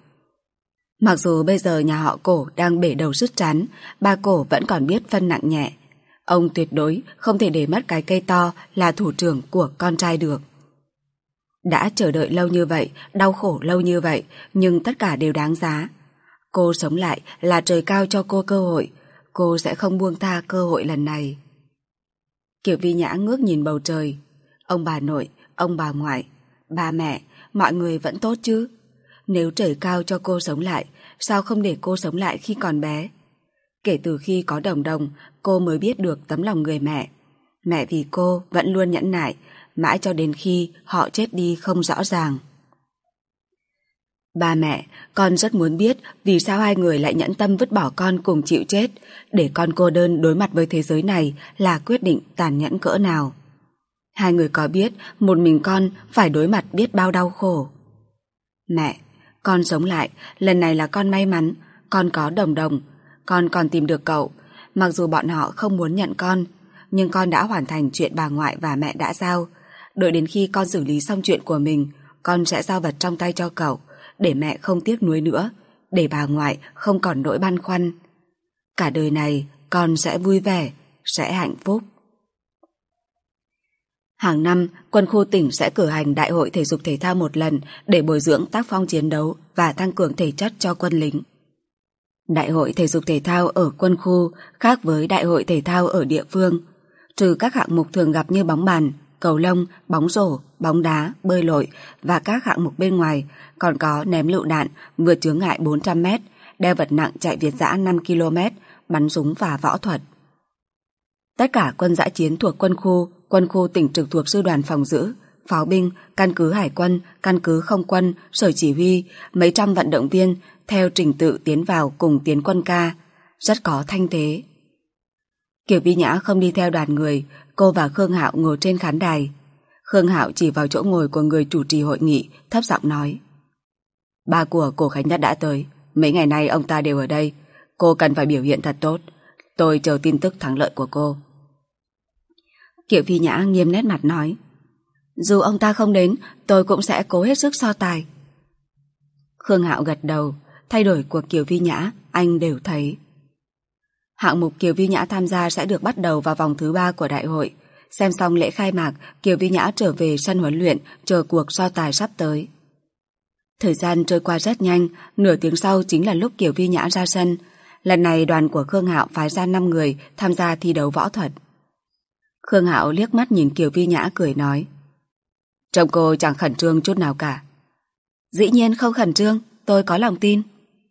Mặc dù bây giờ nhà họ Cổ đang bể đầu sứt trán, ba Cổ vẫn còn biết phân nặng nhẹ. Ông tuyệt đối không thể để mất cái cây to là thủ trưởng của con trai được. Đã chờ đợi lâu như vậy, đau khổ lâu như vậy, nhưng tất cả đều đáng giá. Cô sống lại là trời cao cho cô cơ hội, cô sẽ không buông tha cơ hội lần này. Kiều Vi Nhã ngước nhìn bầu trời. Ông bà nội, ông bà ngoại, ba mẹ, mọi người vẫn tốt chứ? Nếu trời cao cho cô sống lại, sao không để cô sống lại khi còn bé? Kể từ khi có Đồng Đồng, cô mới biết được tấm lòng người mẹ. Mẹ vì cô vẫn luôn nhẫn nại, mãi cho đến khi họ chết đi không rõ ràng. Ba mẹ, con rất muốn biết vì sao hai người lại nhẫn tâm vứt bỏ con cùng chịu chết, để con cô đơn đối mặt với thế giới này là quyết định tàn nhẫn cỡ nào. Hai người có biết một mình con phải đối mặt biết bao đau khổ. Mẹ, con sống lại, lần này là con may mắn, con có Đồng Đồng, con còn tìm được cậu. Mặc dù bọn họ không muốn nhận con, nhưng con đã hoàn thành chuyện bà ngoại và mẹ đã giao. Đợi đến khi con xử lý xong chuyện của mình, con sẽ giao vật trong tay cho cậu, để mẹ không tiếc nuối nữa, để bà ngoại không còn nỗi băn khoăn. Cả đời này con sẽ vui vẻ, sẽ hạnh phúc. Hàng năm, quân khu tỉnh sẽ cử hành đại hội thể dục thể thao một lần để bồi dưỡng tác phong chiến đấu và tăng cường thể chất cho quân lính. Đại hội thể dục thể thao ở quân khu khác với đại hội thể thao ở địa phương. Trừ các hạng mục thường gặp như bóng bàn, cầu lông, bóng rổ, bóng đá, bơi lội và các hạng mục bên ngoài, còn có ném lựu đạn, vượt chướng ngại 400m, đeo vật nặng chạy việt dã 5km, bắn súng và võ thuật. Tất cả quân dã chiến thuộc quân khu tỉnh trực thuộc sư đoàn phòng giữ, pháo binh, căn cứ hải quân, căn cứ không quân, sở chỉ huy, mấy trăm vận động viên theo trình tự tiến vào cùng tiến quân ca, rất có thanh thế. Kiều Vi Nhã không đi theo đoàn người, cô và Khương Hạo ngồi trên khán đài. Khương Hạo chỉ vào chỗ ngồi của người chủ trì hội nghị, thấp giọng nói: Ba của Cổ Khánh Nhất đã tới, mấy ngày nay ông ta đều ở đây, cô cần phải biểu hiện thật tốt, tôi chờ tin tức thắng lợi của cô. Kiều Vi Nhã nghiêm nét mặt nói: Dù ông ta không đến, tôi cũng sẽ cố hết sức so tài. Khương Hạo gật đầu, thay đổi của Kiều Vi Nhã anh đều thấy. Hạng mục Kiều Vi Nhã tham gia sẽ được bắt đầu vào vòng thứ 3 của đại hội. Xem xong lễ khai mạc, Kiều Vi Nhã trở về sân huấn luyện chờ cuộc so tài sắp tới. Thời gian trôi qua rất nhanh, nửa tiếng sau chính là lúc Kiều Vi Nhã ra sân. Lần này đoàn của Khương Hạo phái ra 5 người tham gia thi đấu võ thuật. Khương Hạo liếc mắt nhìn Kiều Vi Nhã cười nói: Trông cô chẳng khẩn trương chút nào cả. Dĩ nhiên không khẩn trương, tôi có lòng tin.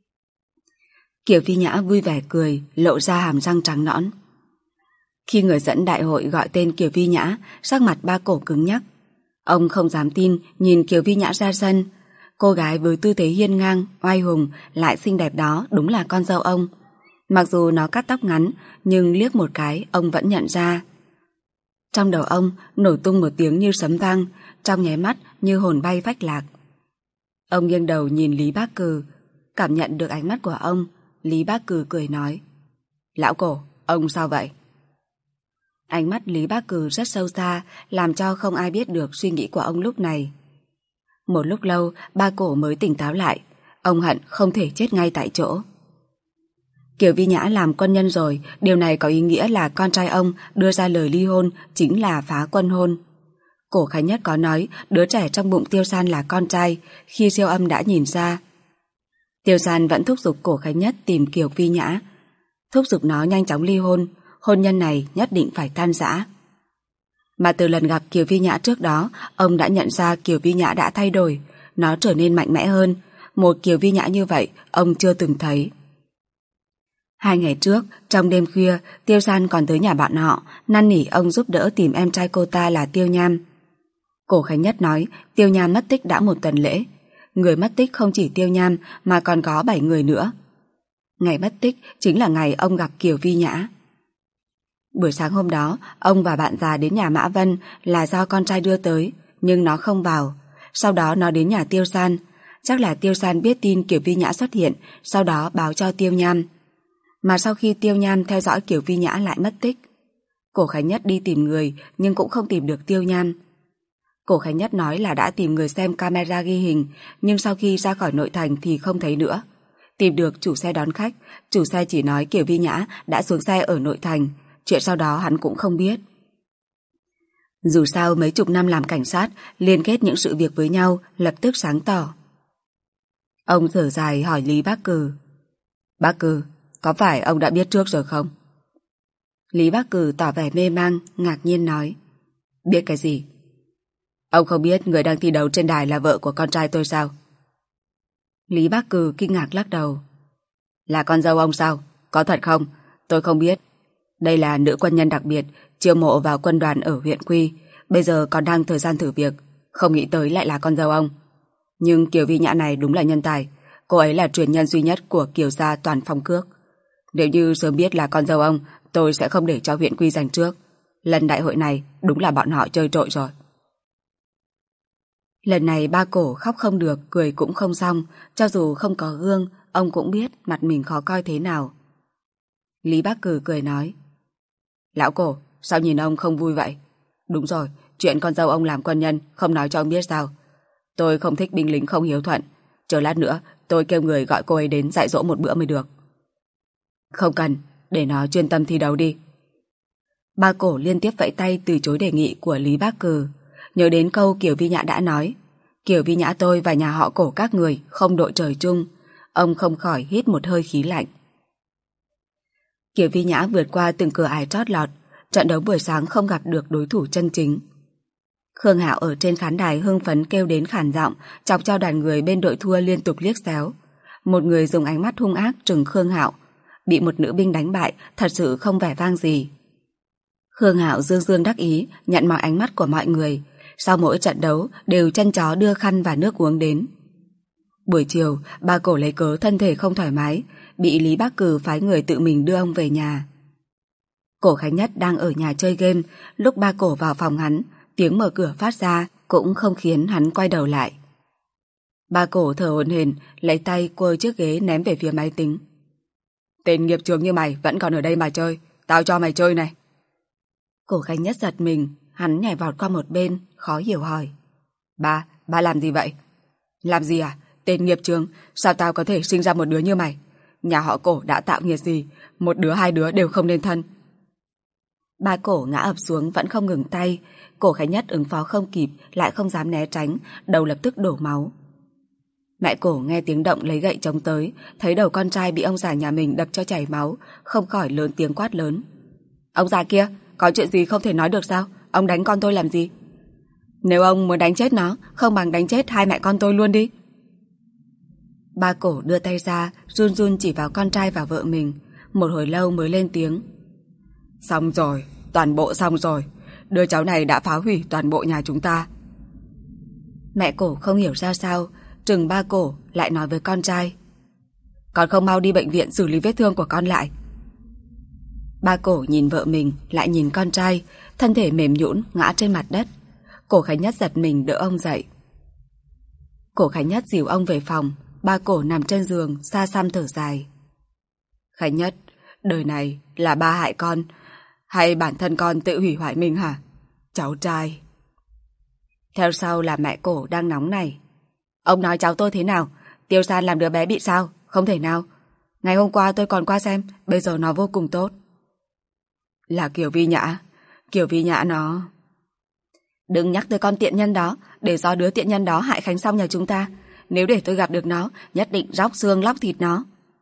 Kiều Vi Nhã vui vẻ cười, lộ ra hàm răng trắng nõn. Khi người dẫn đại hội gọi tên Kiều Vi Nhã, sắc mặt Ba Cổ cứng nhắc. Ông không dám tin nhìn Kiều Vi Nhã ra sân. Cô gái với tư thế hiên ngang, oai hùng, lại xinh đẹp đó đúng là con dâu ông. Mặc dù nó cắt tóc ngắn, nhưng liếc một cái ông vẫn nhận ra. Trong đầu ông nổ tung một tiếng như sấm vang, trong nháy mắt như hồn bay phách lạc. Ông nghiêng đầu nhìn Lý Bác Cừ, cảm nhận được ánh mắt của ông. Lý Bác Cừ cười nói: Lão Cổ, ông sao vậy? Ánh mắt Lý Bác Cừ rất sâu xa, làm cho không ai biết được suy nghĩ của ông lúc này. Một lúc lâu, Ba Cổ mới tỉnh táo lại. Ông hận không thể chết ngay tại chỗ. Kiều Vi Nhã làm quân nhân rồi, điều này có ý nghĩa là con trai ông đưa ra lời ly hôn chính là phá quân hôn. Cổ Khánh Nhất có nói đứa trẻ trong bụng Tiêu San là con trai, khi siêu âm đã nhìn ra. Tiêu San vẫn thúc giục Cổ Khánh Nhất tìm Kiều Vi Nhã, thúc giục nó nhanh chóng ly hôn, hôn nhân này nhất định phải tan rã. Mà từ lần gặp Kiều Vi Nhã trước đó, ông đã nhận ra Kiều Vi Nhã đã thay đổi, nó trở nên mạnh mẽ hơn. Một Kiều Vi Nhã như vậy ông chưa từng thấy. 2 ngày trước, trong đêm khuya, Tiêu San còn tới nhà bạn họ, năn nỉ ông giúp đỡ tìm em trai cô ta là Tiêu Nham. Cổ Khánh Nhất nói Tiêu Nham mất tích đã 1 tuần lễ. Người mất tích không chỉ Tiêu Nham mà còn có 7 người nữa. Ngày mất tích chính là ngày ông gặp Kiều Vi Nhã. Buổi sáng hôm đó, ông và bạn già đến nhà Mã Vân là do con trai đưa tới, nhưng nó không vào. Sau đó nó đến nhà Tiêu San. Chắc là Tiêu San biết tin Kiều Vi Nhã xuất hiện, sau đó báo cho Tiêu Nham. Mà sau khi Tiêu Nham theo dõi Kiều Vi Nhã lại mất tích. Cổ Khánh Nhất đi tìm người nhưng cũng không tìm được Tiêu Nham. Cổ Khánh Nhất nói là đã tìm người xem camera ghi hình, nhưng sau khi ra khỏi nội thành thì không thấy nữa. Tìm được chủ xe đón khách, chủ xe chỉ nói Kiều Vi Nhã đã xuống xe ở nội thành, chuyện sau đó hắn cũng không biết. Dù sao mấy chục năm làm cảnh sát, liên kết những sự việc với nhau, lập tức sáng tỏ. Ông thở dài hỏi Lý Bác Cừ. Bác Cừ, có phải ông đã biết trước rồi không? Lý Bác Cừ tỏ vẻ mê mang, ngạc nhiên nói. Biết cái gì? Ông không biết người đang thi đấu trên đài là vợ của con trai tôi sao? Lý Bác Cừ kinh ngạc lắc đầu. Là con dâu ông sao? Có thật không? Tôi không biết. Đây là nữ quân nhân đặc biệt, chiêu mộ vào quân đoàn ở huyện Quy. Bây giờ còn đang thời gian thử việc. Không nghĩ tới lại là con dâu ông. Nhưng Kiều Vi Nhã này đúng là nhân tài. Cô ấy là truyền nhân duy nhất của Kiều gia Toàn Phong Cước. Nếu như sớm biết là con dâu ông, tôi sẽ không để cho huyện Quy giành trước. Lần đại hội này đúng là bọn họ chơi trội rồi. Lần này ba cổ khóc không được, cười cũng không xong. Cho dù không có gương, ông cũng biết mặt mình khó coi thế nào. Lý Bác Cừ cười nói. Lão cổ, sao nhìn ông không vui vậy? Đúng rồi, chuyện con dâu ông làm quân nhân không nói cho ông biết sao? Tôi không thích binh lính không hiếu thuận. Chờ lát nữa tôi kêu người gọi cô ấy đến dạy dỗ một bữa mới được. Không cần, để nó chuyên tâm thi đấu đi. Ba cổ liên tiếp vẫy tay từ chối đề nghị của Lý Bác Cừ. Nhớ đến câu Kiều Vi Nhã đã nói, Kiều Vi Nhã tôi và nhà họ Cổ các người không đội trời chung. Ông không khỏi hít một hơi khí lạnh. Kiều Vi Nhã vượt qua từng cửa ải trót lọt. Trận đấu buổi sáng không gặp được đối thủ chân chính. Khương Hạo ở trên khán đài hưng phấn kêu đến khản giọng, chọc cho đoàn người bên đội thua liên tục liếc xéo. Một người dùng ánh mắt hung ác trừng Khương Hạo. Bị một nữ binh đánh bại thật sự không vẻ vang gì. Khương Hạo dương dương đắc ý nhận mọi ánh mắt của mọi người. Sau mỗi trận đấu đều chân chó đưa khăn và nước uống đến. Buổi chiều, ba cổ lấy cớ thân thể không thoải mái, bị Lý Bác Cừ phái người tự mình đưa ông về nhà. Cổ Khánh Nhất đang ở nhà chơi game, lúc ba cổ vào phòng hắn, tiếng mở cửa phát ra cũng không khiến hắn quay đầu lại. Ba cổ thở hổn hển, lấy tay quơ chiếc ghế ném về phía máy tính. Tên nghiệp chướng như mày vẫn còn ở đây mà chơi, tao cho mày chơi này. Cổ Khánh Nhất giật mình, hắn nhảy vọt qua một bên, khó hiểu hỏi. Ba làm gì vậy? Làm gì à? Tên nghiệp chướng, sao tao có thể sinh ra một đứa như mày? Nhà họ Cổ đã tạo nghiệt gì, một đứa hai đứa đều không nên thân. Ba cổ ngã ập xuống vẫn không ngừng tay. Cổ Khánh Nhất ứng phó không kịp, lại không dám né tránh, đầu lập tức đổ máu. Mẹ cổ nghe tiếng động lấy gậy chống tới, thấy đầu con trai bị ông già nhà mình đập cho chảy máu, không khỏi lớn tiếng quát lớn. Ông già kia, có chuyện gì không thể nói được sao? Ông đánh con tôi làm gì? Nếu ông muốn đánh chết nó, không bằng đánh chết hai mẹ con tôi luôn đi. Ba cổ đưa tay ra, run run chỉ vào con trai và vợ mình, một hồi lâu mới lên tiếng. Xong rồi, toàn bộ xong rồi. Đứa cháu này đã phá hủy toàn bộ nhà chúng ta. Mẹ cổ không hiểu ra sao, trừng ba cổ lại nói với con trai. Con không mau đi bệnh viện xử lý vết thương của con lại. Ba cổ nhìn vợ mình, lại nhìn con trai, thân thể mềm nhũn ngã trên mặt đất. Cổ Khánh Nhất giật mình đỡ ông dậy. Cổ Khánh Nhất dìu ông về phòng, ba cổ nằm trên giường, xa xăm thở dài. Khánh Nhất, đời này là ba hại con, hay bản thân con tự hủy hoại mình hả? Cháu trai. Theo sau là mẹ cổ đang nóng này. Ông nói cháu tôi thế nào? Tiêu San làm đứa bé bị sao? Không thể nào. Ngày hôm qua tôi còn qua xem, bây giờ nó vô cùng tốt. Là Kiều Vi Nhã. Kiều Vi Nhã nó... Đừng nhắc tới con tiện nhân đó, để do đứa tiện nhân đó hại Khánh Song nhà chúng ta. Nếu để tôi gặp được nó, nhất định róc xương lóc thịt nó.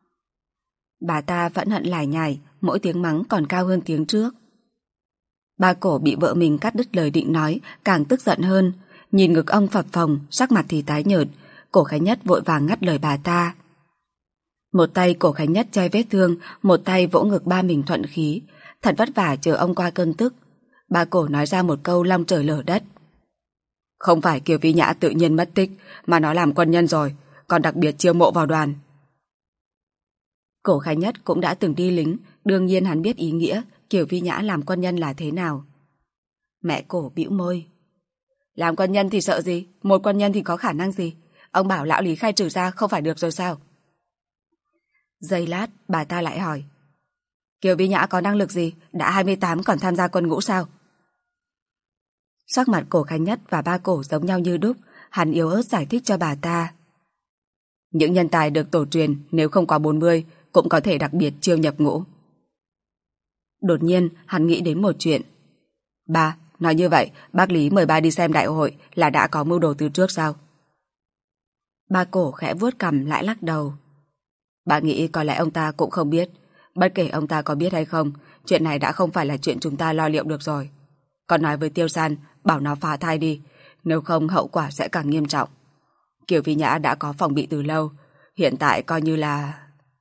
Bà ta vẫn hận lải nhải, mỗi tiếng mắng còn cao hơn tiếng trước. Ba cổ bị vợ mình cắt đứt lời định nói, càng tức giận hơn. Nhìn ngực ông phập phồng, sắc mặt thì tái nhợt. Cổ Khánh Nhất vội vàng ngắt lời bà ta. Một tay Cổ Khánh Nhất che vết thương, một tay vỗ ngực ba mình thuận khí. Thật vất vả chờ ông qua cơn tức. Ba cổ nói ra một câu long trời lở đất. Không phải Kiều Vi Nhã tự nhiên mất tích, mà nó làm quân nhân rồi, còn đặc biệt chiêu mộ vào đoàn. Cổ Khánh Nhất cũng đã từng đi lính, đương nhiên hắn biết ý nghĩa Kiều Vi Nhã làm quân nhân là thế nào. Mẹ cổ bĩu môi. Làm quân nhân thì sợ gì, một quân nhân thì có khả năng gì? Ông bảo lão Lý khai trừ ra không phải được rồi sao? Giây lát, bà ta lại hỏi. Kiều Vi Nhã có năng lực gì, đã 28 còn tham gia quân ngũ sao? Sắc mặt Cổ Khánh Nhất và ba cổ giống nhau như đúc, hắn yếu ớt giải thích cho bà ta. Những nhân tài được tổ truyền nếu không có 40 cũng có thể đặc biệt chiêu nhập ngũ. Đột nhiên hắn nghĩ đến một chuyện. Ba, nói như vậy, bác Lý mời ba đi xem đại hội là đã có mưu đồ từ trước sao? Ba Cổ khẽ vuốt cằm lại lắc đầu. Bà nghĩ có lẽ ông ta cũng không biết. Bất kể ông ta có biết hay không, chuyện này đã không phải là chuyện chúng ta lo liệu được rồi. Còn nói với Tiêu San, bảo nó phá thai đi, nếu không hậu quả sẽ càng nghiêm trọng. Kiều Vi Nhã đã có phòng bị từ lâu, hiện tại coi như là...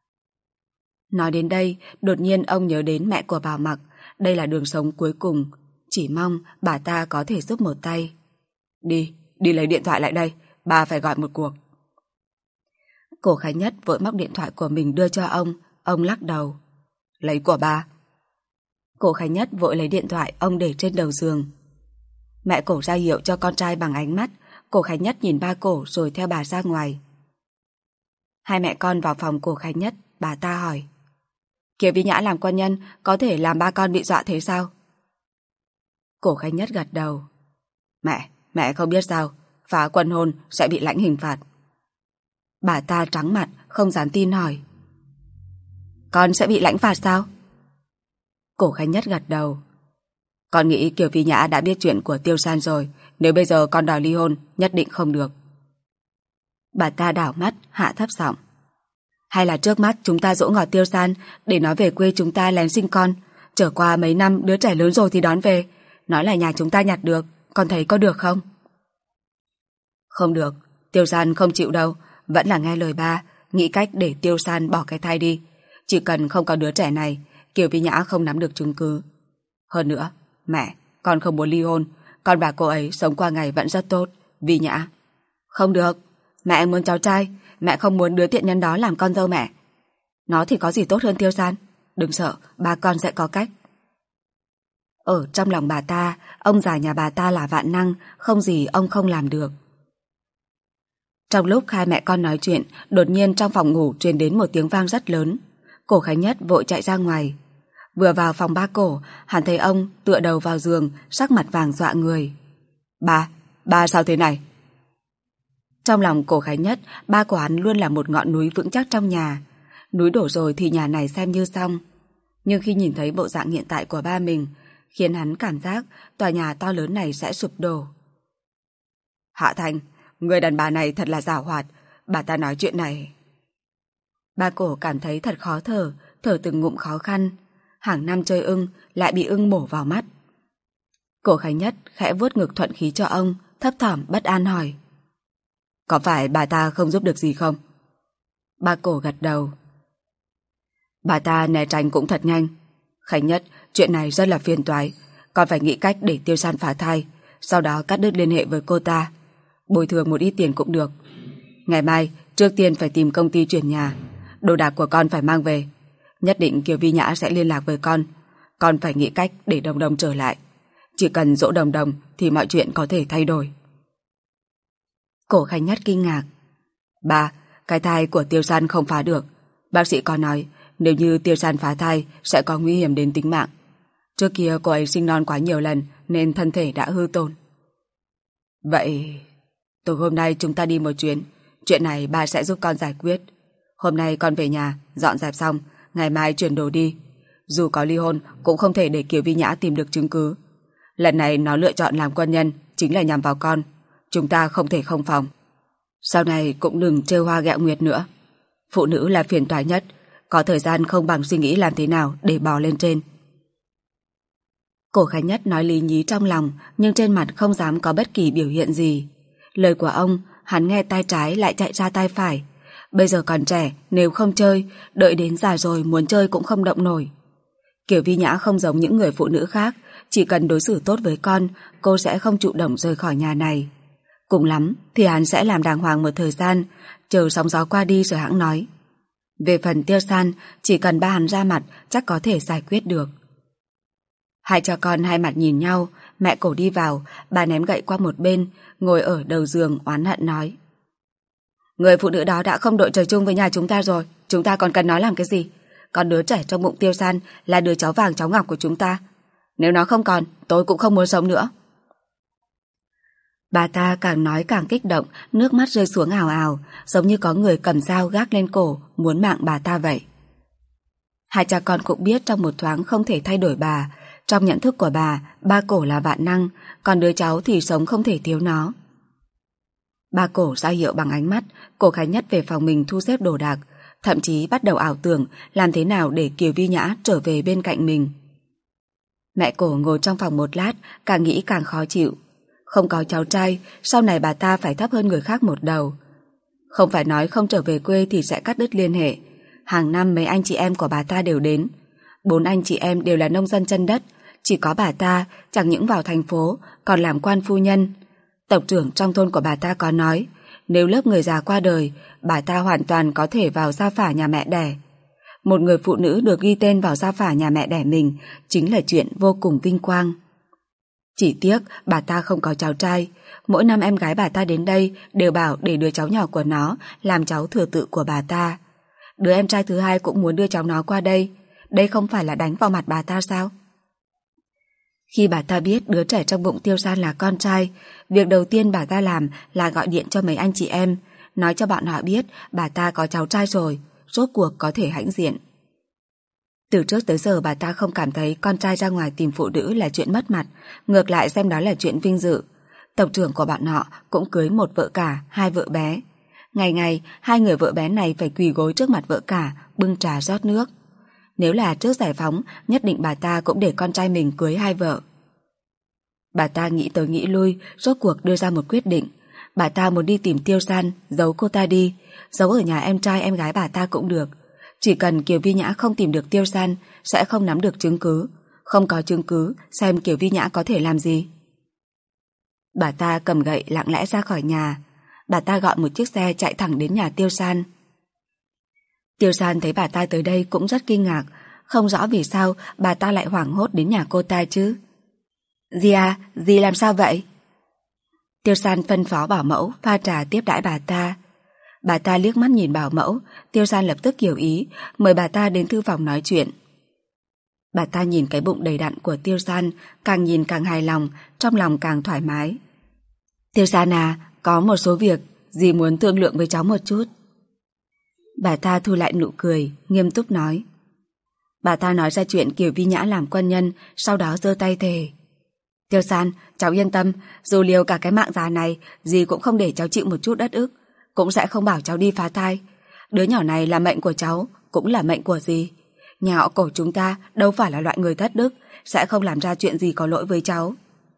Nói đến đây, đột nhiên ông nhớ đến mẹ của Bảo Mặc. Đây là đường sống cuối cùng, chỉ mong bà ta có thể giúp một tay. Đi lấy điện thoại lại đây, ba phải gọi một cuộc. Cổ Khánh Nhất vội móc điện thoại của mình đưa cho ông lắc đầu. Lấy của ba. Cổ Khánh Nhất vội lấy điện thoại ông để trên đầu giường. Mẹ Cổ ra hiệu cho con trai bằng ánh mắt. Cổ Khánh Nhất nhìn ba Cổ rồi theo bà ra ngoài. Hai mẹ con vào phòng Cổ Khánh Nhất, bà ta hỏi. Kiều Vi Nhã làm quân nhân có thể làm ba con bị dọa thế sao? Cổ Khánh Nhất gật đầu. Mẹ không biết sao, phá quân hôn sẽ bị lãnh hình phạt. Bà ta trắng mặt, không dám tin hỏi. Con sẽ bị lãnh phạt sao? Cổ Khánh Nhất gật đầu. Con nghĩ Kiều Vi Nhã đã biết chuyện của Tiêu San rồi, nếu bây giờ con đòi ly hôn, nhất định không được. Bà ta đảo mắt, hạ thấp giọng. Hay là trước mắt chúng ta dỗ ngọt Tiêu San để nó về quê chúng ta lén sinh con, trở qua mấy năm đứa trẻ lớn rồi thì đón về, nói là nhà chúng ta nhặt được, con thấy có được không? Không được, Tiêu San không chịu đâu, vẫn là nghe lời ba, nghĩ cách để Tiêu San bỏ cái thai đi. Chỉ cần không có đứa trẻ này, Kiều Vi Nhã không nắm được chứng cứ. Hơn nữa, mẹ, con không muốn ly hôn, con và cô ấy sống qua ngày vẫn rất tốt, Vi Nhã. Không được, mẹ muốn cháu trai, mẹ không muốn đứa tiện nhân đó làm con dâu mẹ. Nó thì có gì tốt hơn Tiêu San, đừng sợ, ba con sẽ có cách. Ở trong lòng bà ta, ông già nhà bà ta là vạn năng, không gì ông không làm được. Trong lúc hai mẹ con nói chuyện, đột nhiên trong phòng ngủ truyền đến một tiếng vang rất lớn. Cổ Khánh Nhất vội chạy ra ngoài. Vừa vào phòng ba Cổ, hắn thấy ông tựa đầu vào giường, sắc mặt vàng dọa người. Ba sao thế này? Trong lòng Cổ Khánh Nhất, ba của hắn luôn là một ngọn núi vững chắc trong nhà. Núi đổ rồi thì nhà này xem như xong. Nhưng khi nhìn thấy bộ dạng hiện tại của ba mình, khiến hắn cảm giác tòa nhà to lớn này sẽ sụp đổ. Hạ Thành, người đàn bà này thật là giảo hoạt, bà ta nói chuyện này. Ba Cổ cảm thấy thật khó thở, thở từng ngụm khó khăn. Hàng năm chơi ưng, lại bị ưng mổ vào mắt. Cổ Khánh Nhất khẽ vuốt ngực thuận khí cho ông, thấp thỏm bất an hỏi. Có phải bà ta không giúp được gì không? Ba Cổ gật đầu. Bà ta né tránh cũng thật nhanh. Khánh Nhất, chuyện này rất là phiền toái, con phải nghĩ cách để Tiêu San phá thai, sau đó cắt đứt liên hệ với cô ta. Bồi thường một ít tiền cũng được. Ngày mai, trước tiên phải tìm công ty chuyển nhà. Đồ đạc của con phải mang về. Nhất định Kiều Vi Nhã sẽ liên lạc với con. Con phải nghĩ cách để Đồng Đồng trở lại. Chỉ cần dỗ Đồng Đồng thì mọi chuyện có thể thay đổi. Cổ Khánh Nhất kinh ngạc. Ba, cái thai của Tiêu San không phá được. Bác sĩ có nói nếu như Tiêu San phá thai sẽ có nguy hiểm đến tính mạng. Trước kia cô ấy sinh non quá nhiều lần nên thân thể đã hư tổn. Vậy tối hôm nay chúng ta đi một chuyến. Chuyện này ba sẽ giúp con giải quyết. Hôm nay con về nhà dọn dẹp xong, ngày mai chuyển đồ đi. Dù có ly hôn cũng không thể để Kiều Vi Nhã tìm được chứng cứ. Lần này nó lựa chọn làm quân nhân chính là nhằm vào con. Chúng ta không thể không phòng. Sau này cũng đừng trêu hoa ghẹo nguyệt nữa. Phụ nữ là phiền toái nhất, có thời gian không bằng suy nghĩ làm thế nào để bò lên trên. Cổ Khánh Nhất nói lý nhí trong lòng, nhưng trên mặt không dám có bất kỳ biểu hiện gì. Lời của ông, hắn nghe tai trái lại chạy ra tai phải. Bây giờ còn trẻ, nếu không chơi, đợi đến già rồi muốn chơi cũng không động nổi. Kiều Vi Nhã không giống những người phụ nữ khác, chỉ cần đối xử tốt với con, cô sẽ không chủ động rời khỏi nhà này. Cùng lắm thì hắn sẽ làm đàng hoàng một thời gian, chờ sóng gió qua đi rồi hãng nói. Về phần Tiêu San, chỉ cần ba hắn ra mặt chắc có thể giải quyết được. Hai cha con hai mặt nhìn nhau, mẹ Cổ đi vào, bà ném gậy qua một bên, ngồi ở đầu giường oán hận nói. Người phụ nữ đó đã không đội trời chung với nhà chúng ta rồi, chúng ta còn cần nói làm cái gì? Còn đứa trẻ trong bụng Tiêu San là đứa cháu vàng cháu ngọc của chúng ta. Nếu nó không còn, tôi cũng không muốn sống nữa. Bà ta càng nói càng kích động, nước mắt rơi xuống ào ào, giống như có người cầm dao gác lên cổ, muốn mạng bà ta vậy. Hai cha con cũng biết trong một thoáng không thể thay đổi bà. Trong nhận thức của bà, ba Cổ là vạn năng, còn đứa cháu thì sống không thể thiếu nó. Ba Cổ ra hiệu bằng ánh mắt, Cổ Khánh Nhất về phòng mình thu xếp đồ đạc, thậm chí bắt đầu ảo tưởng làm thế nào để Kiều Vi Nhã trở về bên cạnh mình. Mẹ Cổ ngồi trong phòng một lát, càng nghĩ càng khó chịu. Không có cháu trai, sau này bà ta phải thấp hơn người khác một đầu. Không phải nói không trở về quê thì sẽ cắt đứt liên hệ. Hàng năm mấy anh chị em của bà ta đều đến. 4 anh chị em đều là nông dân chân đất, chỉ có bà ta chẳng những vào thành phố còn làm quan phu nhân. Tộc trưởng trong thôn của bà ta có nói, nếu lớp người già qua đời, bà ta hoàn toàn có thể vào gia phả nhà mẹ đẻ. Một người phụ nữ được ghi tên vào gia phả nhà mẹ đẻ mình chính là chuyện vô cùng vinh quang. Chỉ tiếc bà ta không có cháu trai. Mỗi năm em gái bà ta đến đây đều bảo để đứa cháu nhỏ của nó làm cháu thừa tự của bà ta. Đứa em trai thứ hai cũng muốn đưa cháu nó qua đây. Đây không phải là đánh vào mặt bà ta sao? Khi bà ta biết đứa trẻ trong bụng Tiêu San là con trai, việc đầu tiên bà ta làm là gọi điện cho mấy anh chị em, nói cho bọn họ biết bà ta có cháu trai rồi, rốt cuộc có thể hãnh diện. Từ trước tới giờ bà ta không cảm thấy con trai ra ngoài tìm phụ nữ là chuyện mất mặt, ngược lại xem đó là chuyện vinh dự. Tộc trưởng của bọn họ cũng cưới một vợ cả, 2 vợ bé. Ngày ngày, 2 người vợ bé này phải quỳ gối trước mặt vợ cả, bưng trà rót nước. Nếu là trước giải phóng, nhất định bà ta cũng để con trai mình cưới 2 vợ. Bà ta nghĩ tới nghĩ lui, rốt cuộc đưa ra một quyết định. Bà ta muốn đi tìm Tiêu San, giấu cô ta đi, giấu ở nhà em trai em gái bà ta cũng được. Chỉ cần Kiều Vi Nhã không tìm được Tiêu San, sẽ không nắm được chứng cứ. Không có chứng cứ, xem Kiều Vi Nhã có thể làm gì. Bà ta cầm gậy lặng lẽ ra khỏi nhà. Bà ta gọi một chiếc xe chạy thẳng đến nhà Tiêu San. Tiêu San thấy bà ta tới đây cũng rất kinh ngạc, không rõ vì sao bà ta lại hoảng hốt đến nhà cô ta chứ. Dì à, dì làm sao vậy? Tiêu San phân phó bảo mẫu pha trà tiếp đãi bà ta. Bà ta liếc mắt nhìn bảo mẫu, Tiêu San lập tức hiểu ý, mời bà ta đến thư phòng nói chuyện. Bà ta nhìn cái bụng đầy đặn của Tiêu San, càng nhìn càng hài lòng, trong lòng càng thoải mái. Tiêu San à, có một số việc dì muốn thương lượng với cháu một chút. Bà ta thu lại nụ cười, nghiêm túc nói. Bà ta nói ra chuyện Kiều Vi Nhã làm quân nhân, sau đó giơ tay thề. Tiêu San, cháu yên tâm, dù liều cả cái mạng già này, dì cũng không để cháu chịu một chút đất ức, cũng sẽ không bảo cháu đi phá thai. Đứa nhỏ này là mệnh của cháu, cũng là mệnh của dì. Nhà họ Cổ chúng ta đâu phải là loại người thất đức, sẽ không làm ra chuyện gì có lỗi với cháu.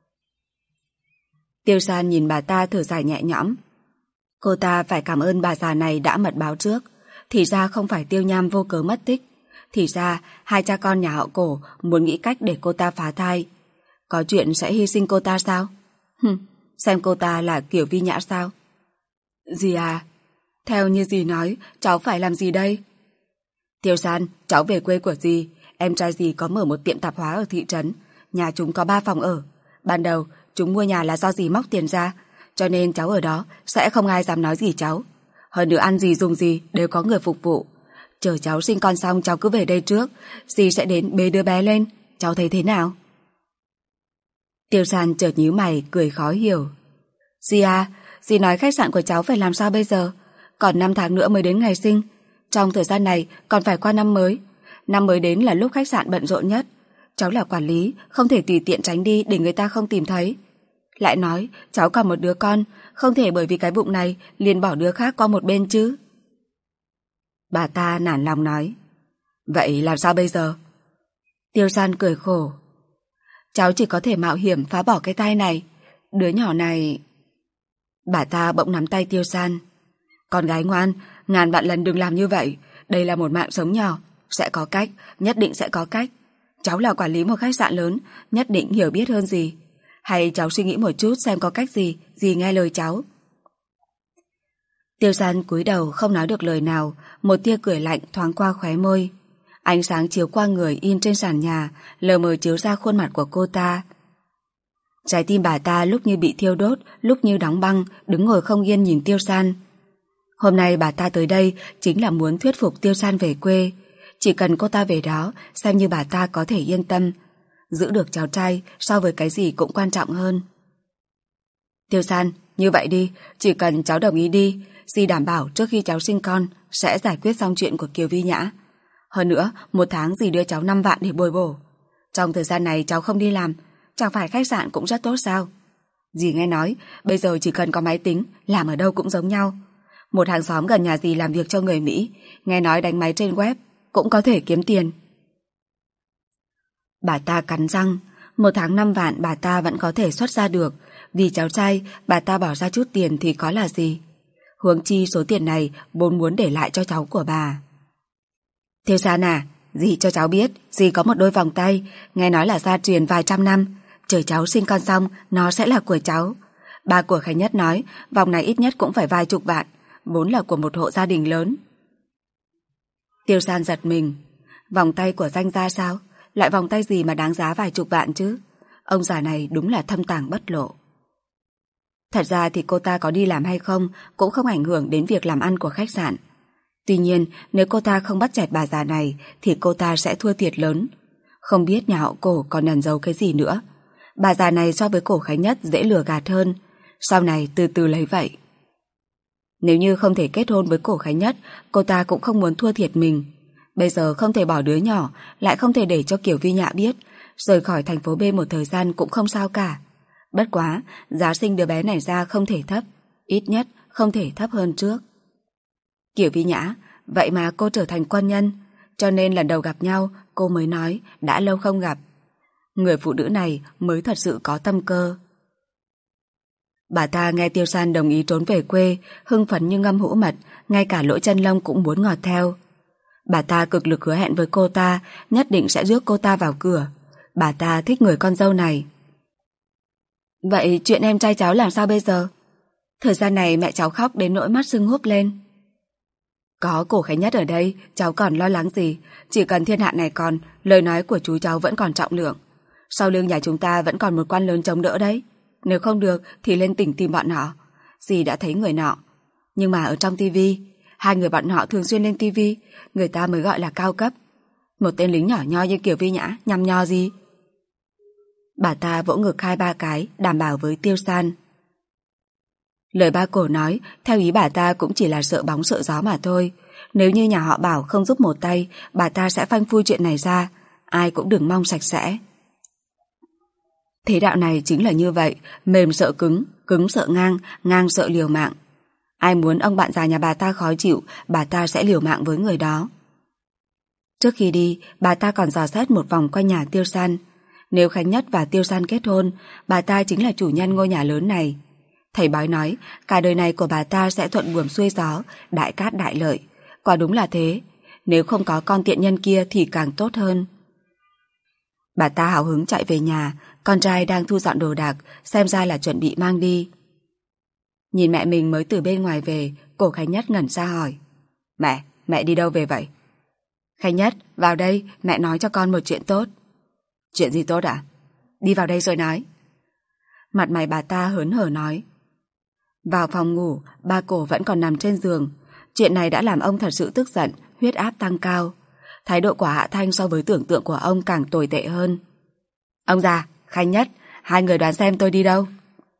Tiêu San nhìn bà ta thở dài nhẹ nhõm. Cô ta phải cảm ơn bà già này đã mật báo trước. Thì ra không phải Tiêu Nham vô cớ mất tích. Thì ra 2 cha con nhà họ Cổ muốn nghĩ cách để cô ta phá thai. Có chuyện sẽ hy sinh cô ta sao? Xem cô ta là Kiều Vi Nhã sao? Dì à, theo như dì nói, cháu phải làm gì đây? Tiêu San, cháu về quê của dì. Em trai dì có mở một tiệm tạp hóa ở thị trấn. Nhà chúng có 3 phòng ở. Ban đầu chúng mua nhà là do dì móc tiền ra, cho nên cháu ở đó sẽ không ai dám nói gì cháu. Hơn nữa ăn gì dùng gì đều có người phục vụ. Chờ cháu sinh con xong cháu cứ về đây trước, dì sẽ đến bế đứa bé lên. Cháu thấy thế nào? Tiêu San chợt nhíu mày cười khó hiểu. Dì à, dì nói khách sạn của cháu phải làm sao bây giờ? Còn 5 tháng nữa mới đến ngày sinh. Trong thời gian này còn phải qua năm mới. Năm mới đến là lúc khách sạn bận rộn nhất. Cháu là quản lý, không thể tùy tiện tránh đi để người ta không tìm thấy. Lại nói, cháu còn một đứa con, không thể bởi vì cái bụng này liền bỏ đứa khác qua một bên chứ. Bà ta nản lòng nói. Vậy làm sao bây giờ? Tiêu San cười khổ. Cháu chỉ có thể mạo hiểm phá bỏ cái tai này. Đứa nhỏ này... Bà ta bỗng nắm tay Tiêu San. Con gái ngoan, ngàn vạn lần đừng làm như vậy. Đây là một mạng sống nhỏ. Sẽ có cách, nhất định sẽ có cách. Cháu là quản lý một khách sạn lớn, nhất định hiểu biết hơn gì. Hay cháu suy nghĩ một chút xem có cách gì, dì nghe lời cháu. Tiêu San cúi đầu không nói được lời nào, một tia cười lạnh thoáng qua khóe môi. Ánh sáng chiếu qua người in trên sàn nhà, lờ mờ chiếu ra khuôn mặt của cô ta. Trái tim bà ta lúc như bị thiêu đốt, lúc như đóng băng, đứng ngồi không yên nhìn Tiêu San. Hôm nay bà ta tới đây chính là muốn thuyết phục Tiêu San về quê. Chỉ cần cô ta về đó, xem như bà ta có thể yên tâm. Giữ được cháu trai so với cái gì cũng quan trọng hơn. Tiêu San, như vậy đi, chỉ cần cháu đồng ý đi, dì đảm bảo trước khi cháu sinh con sẽ giải quyết xong chuyện của Kiều Vi Nhã. Hơn nữa, 1 tháng dì đưa cháu 5 vạn để bồi bổ. Trong thời gian này cháu không đi làm, chẳng phải khách sạn cũng rất tốt sao? Dì nghe nói, bây giờ chỉ cần có máy tính, làm ở đâu cũng giống nhau. Một hàng xóm gần nhà dì làm việc cho người Mỹ, nghe nói đánh máy trên web, cũng có thể kiếm tiền. Bà ta cắn răng, 1 tháng 5 vạn bà ta vẫn có thể xuất ra được. Vì cháu trai, bà ta bỏ ra chút tiền thì có là gì. Huống chi số tiền này vốn muốn để lại cho cháu của bà. Thiêu San à, dì cho cháu biết, dì có một đôi vòng tay, nghe nói là gia truyền vài trăm năm. Chờ cháu sinh con xong, nó sẽ là của cháu. Ba của Khánh Nhất nói, vòng này ít nhất cũng phải vài chục vạn, vốn là của một hộ gia đình lớn. Tiêu San giật mình. Vòng tay của danh gia sao? Loại vòng tay gì mà đáng giá vài chục vạn chứ? Ông già này đúng là thâm tàng bất lộ. Thật ra thì cô ta có đi làm hay không cũng không ảnh hưởng đến việc làm ăn của khách sạn. Tuy nhiên, nếu cô ta không bắt chẹt bà già này thì cô ta sẽ thua thiệt lớn. Không biết nhà họ Cổ còn ẩn giấu cái gì nữa. Bà già này so với Cổ Khánh Nhất dễ lừa gạt hơn. Sau này từ từ lấy vậy. Nếu như không thể kết hôn với Cổ Khánh Nhất, cô ta cũng không muốn thua thiệt mình. Bây giờ không thể bỏ đứa nhỏ, lại không thể để cho Kiều Vi Nhạ biết. Rời khỏi thành phố B một thời gian cũng không sao cả. Bất quá, giá sinh đứa bé này ra không thể thấp, ít nhất không thể thấp hơn trước. Kiều Vi Nhã, vậy mà cô trở thành quân nhân, cho nên lần đầu gặp nhau cô mới nói đã lâu không gặp. Người phụ nữ này mới thật sự có tâm cơ. Bà ta nghe Tiêu San đồng ý trốn về quê, hưng phấn như ngâm hũ mật, ngay cả lỗ chân lông cũng muốn ngọt theo. Bà ta cực lực hứa hẹn với cô ta, nhất định sẽ rước cô ta vào cửa. Bà ta thích người con dâu này. Vậy chuyện em trai cháu làm sao bây giờ? Thời gian này mẹ cháu khóc đến nỗi mắt sưng húp lên. Có Cổ Khánh Nhất ở đây, cháu còn lo lắng gì? Chỉ cần thiên hạ này còn, lời nói của chú cháu vẫn còn trọng lượng. Sau lưng nhà chúng ta vẫn còn một quan lớn chống đỡ đấy. Nếu không được thì lên tỉnh tìm bọn họ. Dì đã thấy người nọ. Nhưng mà ở trong tivi, hai người bọn họ thường xuyên lên tivi, người ta mới gọi là cao cấp. Một tên lính nhỏ nho như Kiều Vi Nhã nhăm nho gì? Bà ta vỗ ngực 2-3 cái, đảm bảo với Tiêu San. Lời ba Cổ nói, theo ý bà ta cũng chỉ là sợ bóng sợ gió mà thôi. Nếu như nhà họ Bảo không giúp một tay, bà ta sẽ phanh phui chuyện này ra. Ai cũng đừng mong sạch sẽ. Thế đạo này chính là như vậy, mềm sợ cứng, cứng sợ ngang, ngang sợ liều mạng. Ai muốn ông bạn già nhà bà ta khó chịu, bà ta sẽ liều mạng với người đó. Trước khi đi, bà ta còn dò xét một vòng quanh nhà Tiêu San. Nếu Khánh Nhất và Tiêu San kết hôn, bà ta chính là chủ nhân ngôi nhà lớn này. Thầy bói nói, cả đời này của bà ta sẽ thuận buồm xuôi gió, đại cát đại lợi. Quả đúng là thế, nếu không có con tiện nhân kia thì càng tốt hơn. Bà ta hào hứng chạy về nhà, con trai đang thu dọn đồ đạc, xem ra là chuẩn bị mang đi. Nhìn mẹ mình mới từ bên ngoài về, Cổ Khánh Nhất ngẩn ra hỏi. Mẹ đi đâu về vậy? Khánh Nhất, vào đây, mẹ nói cho con một chuyện tốt. Chuyện gì tốt ạ? Đi vào đây rồi nói. Mặt mày bà ta hớn hở nói. Vào phòng ngủ, ba Cổ vẫn còn nằm trên giường. Chuyện này đã làm ông thật sự tức giận, huyết áp tăng cao. Thái độ của Hạ Thanh so với tưởng tượng của ông càng tồi tệ hơn. Ông già, Khánh Nhất, hai người đoán xem tôi đi đâu?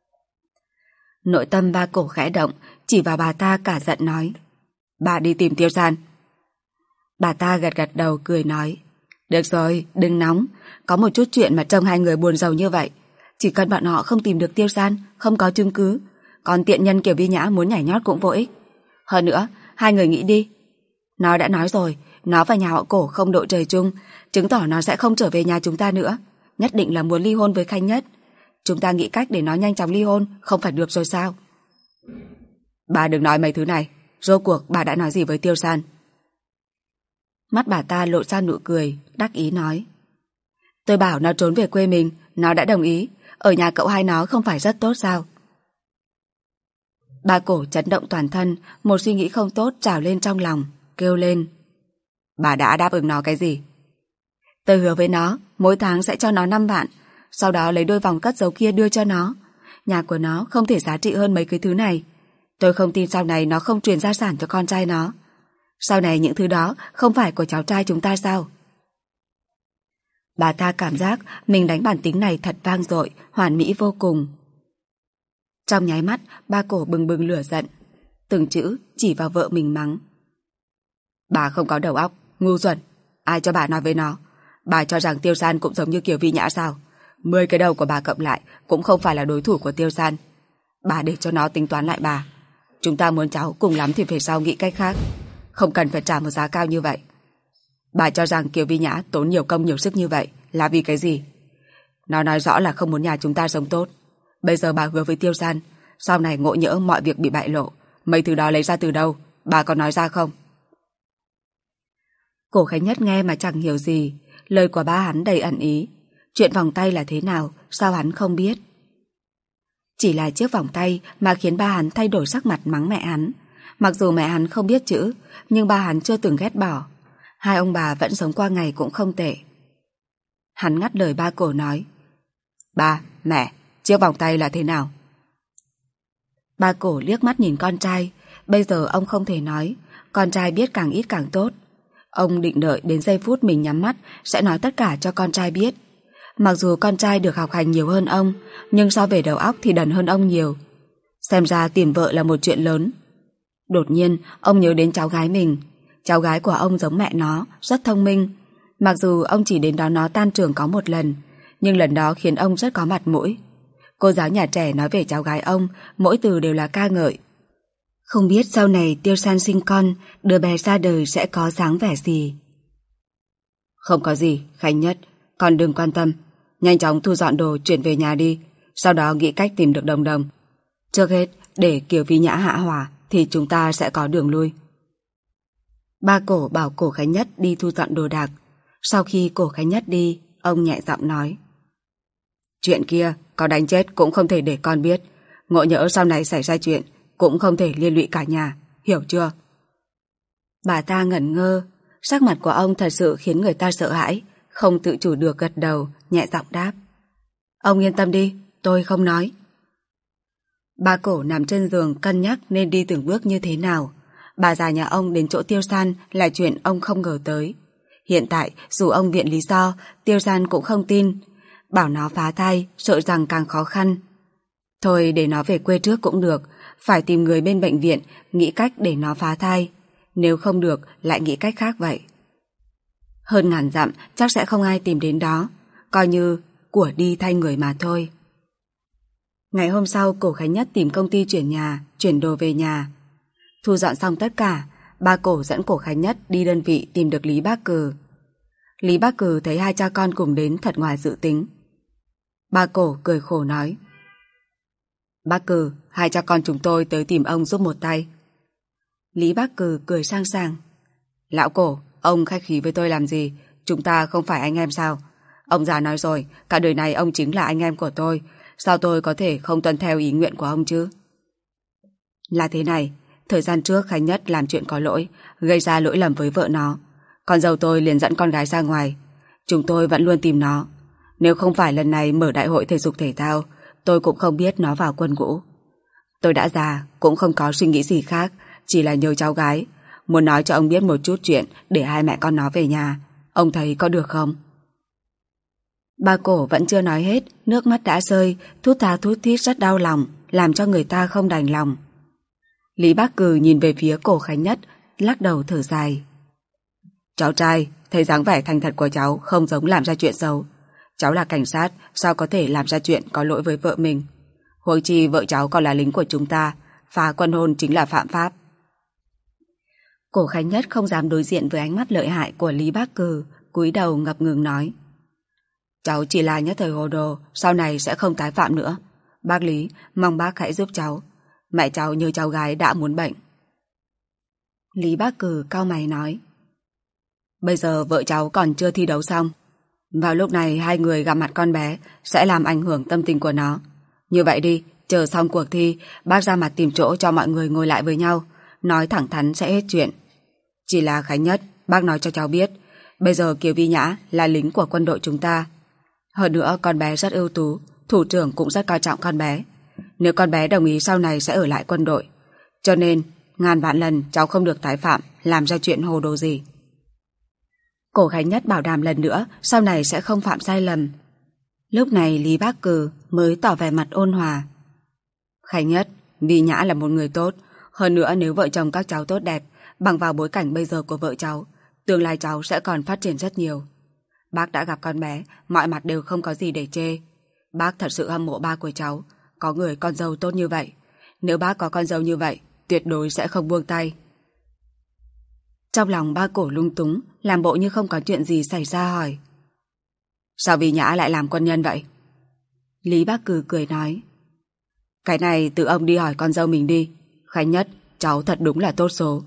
Nội tâm ba Cổ khẽ động, chỉ vào bà ta cả giận nói. Bà đi tìm Tiêu San. Bà ta gật gật đầu cười nói. Được rồi, đừng nóng, có một chút chuyện mà trông hai người buồn rầu như vậy. Chỉ cần bọn họ không tìm được Tiêu San, không có chứng cứ, còn tiện nhân Kiều Vi Nhã muốn nhảy nhót cũng vô ích. Hơn nữa, hai người nghĩ đi. Nó đã nói rồi, nó và nhà họ Cổ không độ trời chung, chứng tỏ nó sẽ không trở về nhà chúng ta nữa. Nhất định là muốn ly hôn với Khánh Nhất. Chúng ta nghĩ cách để nó nhanh chóng ly hôn, không phải được rồi sao? Bà đừng nói mấy thứ này. Rốt cuộc bà đã nói gì với Tiêu San? Mắt bà ta lộ ra nụ cười, đắc ý nói. Tôi bảo nó trốn về quê mình, nó đã đồng ý. Ở nhà cậu hai nó không phải rất tốt sao? Bà Cổ chấn động toàn thân, một suy nghĩ không tốt trào lên trong lòng, kêu lên. Bà đã đáp ứng nó cái gì? Tôi hứa với nó, mỗi tháng sẽ cho nó 5 vạn, sau đó lấy đôi vòng cất giấu kia đưa cho nó. Nhà của nó không thể giá trị hơn mấy cái thứ này. Tôi không tin sau này nó không truyền gia sản cho con trai nó. Sau này những thứ đó không phải của cháu trai chúng ta sao? Bà ta cảm giác mình đánh bản tính này thật vang dội, hoàn mỹ vô cùng. Trong nháy mắt, ba Cổ bừng bừng lửa giận, từng chữ chỉ vào vợ mình mắng. Bà không có đầu óc, ngu xuẩn, Ai cho bà nói với nó? Bà cho rằng Tiêu San cũng giống như Kiều Vi Nhã sao? 10 cái đầu của bà cộng lại cũng không phải là đối thủ của Tiêu San. Bà để cho nó tính toán lại bà. Chúng ta muốn cháu cùng lắm thì về sau nghĩ cách khác. Không cần phải trả một giá cao như vậy. Bà cho rằng Kiều Vi Nhã tốn nhiều công nhiều sức như vậy là vì cái gì? Nó nói rõ là không muốn nhà chúng ta sống tốt. Bây giờ bà hứa với Tiêu San, sau này ngộ nhỡ mọi việc bị bại lộ, mấy thứ đó lấy ra từ đâu? Bà có nói ra không? Cổ Khánh Nhất nghe mà chẳng hiểu gì. Lời của ba hắn đầy ẩn ý. Chuyện vòng tay là thế nào, sao hắn không biết? Chỉ là chiếc vòng tay mà khiến ba hắn thay đổi sắc mặt mắng mẹ hắn. Mặc dù mẹ hắn không biết chữ, nhưng ba hắn chưa từng ghét bỏ. Hai ông bà vẫn sống qua ngày cũng không tệ. Hắn ngắt lời ba Cổ nói: Ba, mẹ, chiếc vòng tay là thế nào? Ba Cổ liếc mắt nhìn con trai. Bây giờ ông không thể nói. Con trai biết càng ít càng tốt. Ông định đợi đến giây phút mình nhắm mắt sẽ nói tất cả cho con trai biết. Mặc dù con trai được học hành nhiều hơn ông, nhưng so về đầu óc thì đần hơn ông nhiều. Xem ra tìm vợ là một chuyện lớn. Đột nhiên ông nhớ đến cháu gái mình. Cháu gái của ông giống mẹ nó, rất thông minh. Mặc dù ông chỉ đến đón nó tan trường có một lần, nhưng lần đó khiến ông rất có mặt mũi. Cô giáo nhà trẻ nói về cháu gái ông, mỗi từ đều là ca ngợi. Không biết sau này Tiêu San sinh con, đứa bé ra đời sẽ có dáng vẻ gì. Không có gì, Khánh Nhất, con đừng quan tâm. Nhanh chóng thu dọn đồ chuyển về nhà đi. Sau đó nghĩ cách tìm được Đồng Đồng. Trước hết, để Kiều Vi Nhã hạ hỏa thì chúng ta sẽ có đường lui. Ba Cổ bảo Cổ Khánh Nhất đi thu dọn đồ đạc. Sau khi Cổ Khánh Nhất đi, ông nhẹ giọng nói: Chuyện kia, có đánh chết cũng không thể để con biết. Ngộ nhỡ sau này xảy ra chuyện, cũng không thể liên lụy cả nhà, hiểu chưa? Bà ta ngẩn ngơ. Sắc mặt của ông thật sự khiến người ta sợ hãi. Không tự chủ được gật đầu, nhẹ giọng đáp: Ông yên tâm đi, tôi không nói. Ba Cổ nằm trên giường cân nhắc nên đi từng bước như thế nào. Bà già nhà ông đến chỗ Tiêu San là chuyện ông không ngờ tới. Hiện tại dù ông viện lý do, Tiêu San cũng không tin. Bảo nó phá thai sợ rằng càng khó khăn. Thôi để nó về quê trước cũng được. Phải tìm người bên bệnh viện nghĩ cách để nó phá thai. Nếu không được lại nghĩ cách khác vậy. Hơn ngàn dặm chắc sẽ không ai tìm đến đó. Coi như của đi thay người mà thôi. Ngày hôm sau Cổ Khánh Nhất tìm công ty chuyển nhà, chuyển đồ về nhà. Thu dọn xong tất cả, ba Cổ dẫn Cổ Khánh Nhất đi đơn vị tìm được Lý Bác Cừ. Lý Bác Cừ thấy hai cha con cùng đến thật ngoài dự tính. Ba Cổ cười khổ nói: Bác Cừ, hai cha con chúng tôi tới tìm ông giúp một tay. Lý Bác Cừ cười sang sảng: Lão Cổ, ông khách khí với tôi làm gì? Chúng ta không phải anh em sao? Ông già nói rồi, cả đời này ông chính là anh em của tôi. Sao tôi có thể không tuân theo ý nguyện của ông chứ? Là thế này, thời gian trước Khánh Nhất làm chuyện có lỗi, gây ra lỗi lầm với vợ nó. Con dâu tôi liền dẫn con gái ra ngoài. Chúng tôi vẫn luôn tìm nó. Nếu không phải lần này mở đại hội thể dục thể thao, tôi cũng không biết nó vào quân ngũ. Tôi đã già, cũng không có suy nghĩ gì khác, chỉ là nhớ cháu gái. Muốn nói cho ông biết một chút chuyện để hai mẹ con nó về nhà. Ông thấy có được không? Ba Cổ vẫn chưa nói hết, nước mắt đã rơi, thút tha thút thít rất đau lòng, làm cho người ta không đành lòng. Lý Bác Cừ nhìn về phía Cổ Khánh Nhất, lắc đầu thở dài. Cháu trai, thấy dáng vẻ thành thật của cháu không giống làm ra chuyện xấu. Cháu là cảnh sát, sao có thể làm ra chuyện có lỗi với vợ mình? Huống chi vợ cháu còn là lính của chúng ta, phá quân hôn chính là phạm pháp. Cổ Khánh Nhất không dám đối diện với ánh mắt lợi hại của Lý Bác Cừ, cúi đầu ngập ngừng nói: Cháu chỉ là nhất thời hồ đồ, sau này sẽ không tái phạm nữa. Bác Lý, mong bác hãy giúp cháu. Mẹ cháu như cháu gái đã muốn bệnh. Lý Bác Cừ cau mày nói: Bây giờ vợ cháu còn chưa thi đấu xong. Vào lúc này hai người gặp mặt con bé sẽ làm ảnh hưởng tâm tình của nó. Như vậy đi, chờ xong cuộc thi, bác ra mặt tìm chỗ cho mọi người ngồi lại với nhau, nói thẳng thắn sẽ hết chuyện. Chỉ là Khánh Nhất, bác nói cho cháu biết, bây giờ Kiều Vi Nhã là lính của quân đội chúng ta. Hơn nữa con bé rất ưu tú, thủ trưởng cũng rất coi trọng con bé. Nếu con bé đồng ý sau này sẽ ở lại quân đội. Cho nên, ngàn vạn lần cháu không được tái phạm, làm ra chuyện hồ đồ gì. Cổ Khánh Nhất bảo đảm lần nữa sau này sẽ không phạm sai lầm. Lúc này Lý Bác Cừ mới tỏ vẻ mặt ôn hòa. Khánh Nhất, Vi Nhã là một người tốt. Hơn nữa nếu vợ chồng các cháu tốt đẹp, bằng vào bối cảnh bây giờ của vợ cháu, Tương lai cháu sẽ còn phát triển rất nhiều. Bác đã gặp con bé, mọi mặt đều không có gì để chê. Bác thật sự hâm mộ ba của cháu, có người con dâu tốt như vậy. Nếu bác có con dâu như vậy, tuyệt đối sẽ không buông tay. Trong lòng ba Cổ lung túng, làm bộ như không có chuyện gì xảy ra hỏi. Sao Vi Nhã lại làm quân nhân vậy? Lý Bác Cừ cười nói. Cái này tự ông đi hỏi con dâu mình đi. Khánh Nhất, cháu thật đúng là tốt số.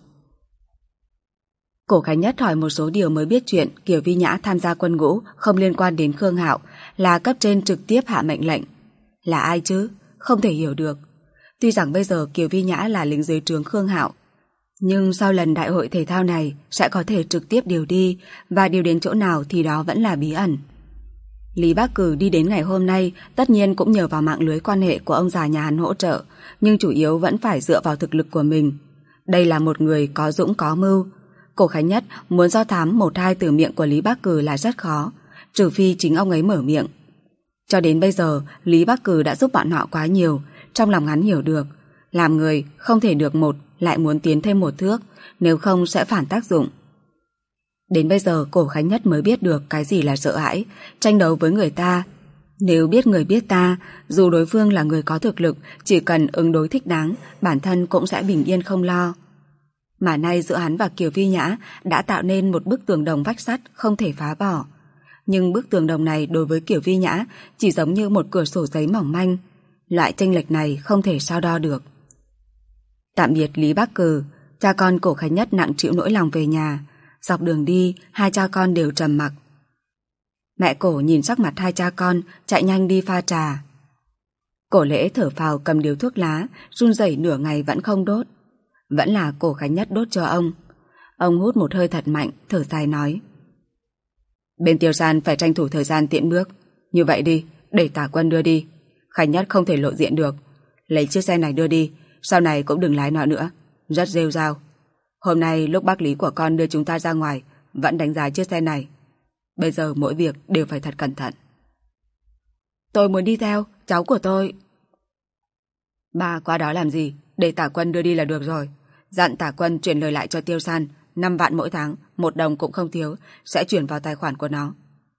Cổ Khánh Nhất hỏi một số điều mới biết chuyện Kiều Vi Nhã tham gia quân ngũ không liên quan đến Khương Hạo, là cấp trên trực tiếp hạ mệnh lệnh. Là ai chứ? Không thể hiểu được. Tuy rằng bây giờ Kiều Vi Nhã là lính dưới trướng Khương Hạo, nhưng sau lần đại hội thể thao này sẽ có thể trực tiếp điều đi, và điều đến chỗ nào thì đó vẫn là bí ẩn. Lý Bác Cừ đi đến ngày hôm nay tất nhiên cũng nhờ vào mạng lưới quan hệ của ông già nhà hắn hỗ trợ, nhưng chủ yếu vẫn phải dựa vào thực lực của mình. Đây là một người có dũng có mưu. Cổ Khánh Nhất muốn do thám một hai từ miệng của Lý Bác Cừ là rất khó, trừ phi chính ông ấy mở miệng. Cho đến bây giờ, Lý Bác Cừ đã giúp bọn họ quá nhiều, trong lòng hắn hiểu được. Làm người không thể được một, lại muốn tiến thêm một thước, nếu không sẽ phản tác dụng. Đến bây giờ Cổ Khánh Nhất mới biết được cái gì là sợ hãi, tranh đấu với người ta. Nếu biết người biết ta, dù đối phương là người có thực lực, chỉ cần ứng đối thích đáng, bản thân cũng sẽ bình yên không lo. Mà nay giữa hắn và Kiều Vi Nhã đã tạo nên một bức tường đồng vách sắt không thể phá bỏ. Nhưng bức tường đồng này đối với Kiều Vi Nhã chỉ giống như một cửa sổ giấy mỏng manh. Loại chênh lệch này không thể so đo được. Tạm biệt Lý Bác Cừ, cha con Cổ Khánh Nhất nặng chịu nỗi lòng về nhà. Dọc đường đi, hai cha con đều trầm mặc. Mẹ Cổ nhìn sắc mặt hai cha con, chạy nhanh đi pha trà. Cổ Lễ thở phào cầm điếu thuốc lá, run rẩy nửa ngày vẫn không đốt. Vẫn là Cổ Khánh Nhất đốt cho ông. Ông hút một hơi thật mạnh, thở dài nói. Bên Tiêu San phải tranh thủ thời gian tiện bước. Như vậy đi, để Tả Quân đưa đi. Khánh Nhất không thể lộ diện được. Lấy chiếc xe này đưa đi, sau này cũng đừng lái nó nữa. Rất rêu rao. Hôm nay lúc bác Lý của con đưa chúng ta ra ngoài, vẫn đánh giá chiếc xe này. Bây giờ mỗi việc đều phải thật cẩn thận. Tôi muốn đi theo, cháu của tôi. Ba qua đó làm gì? Để Tả Quân đưa đi là được rồi. Dặn Tả Quân chuyển lời lại cho Tiêu San, 5 vạn mỗi tháng, 1 đồng cũng không thiếu, sẽ chuyển vào tài khoản của nó.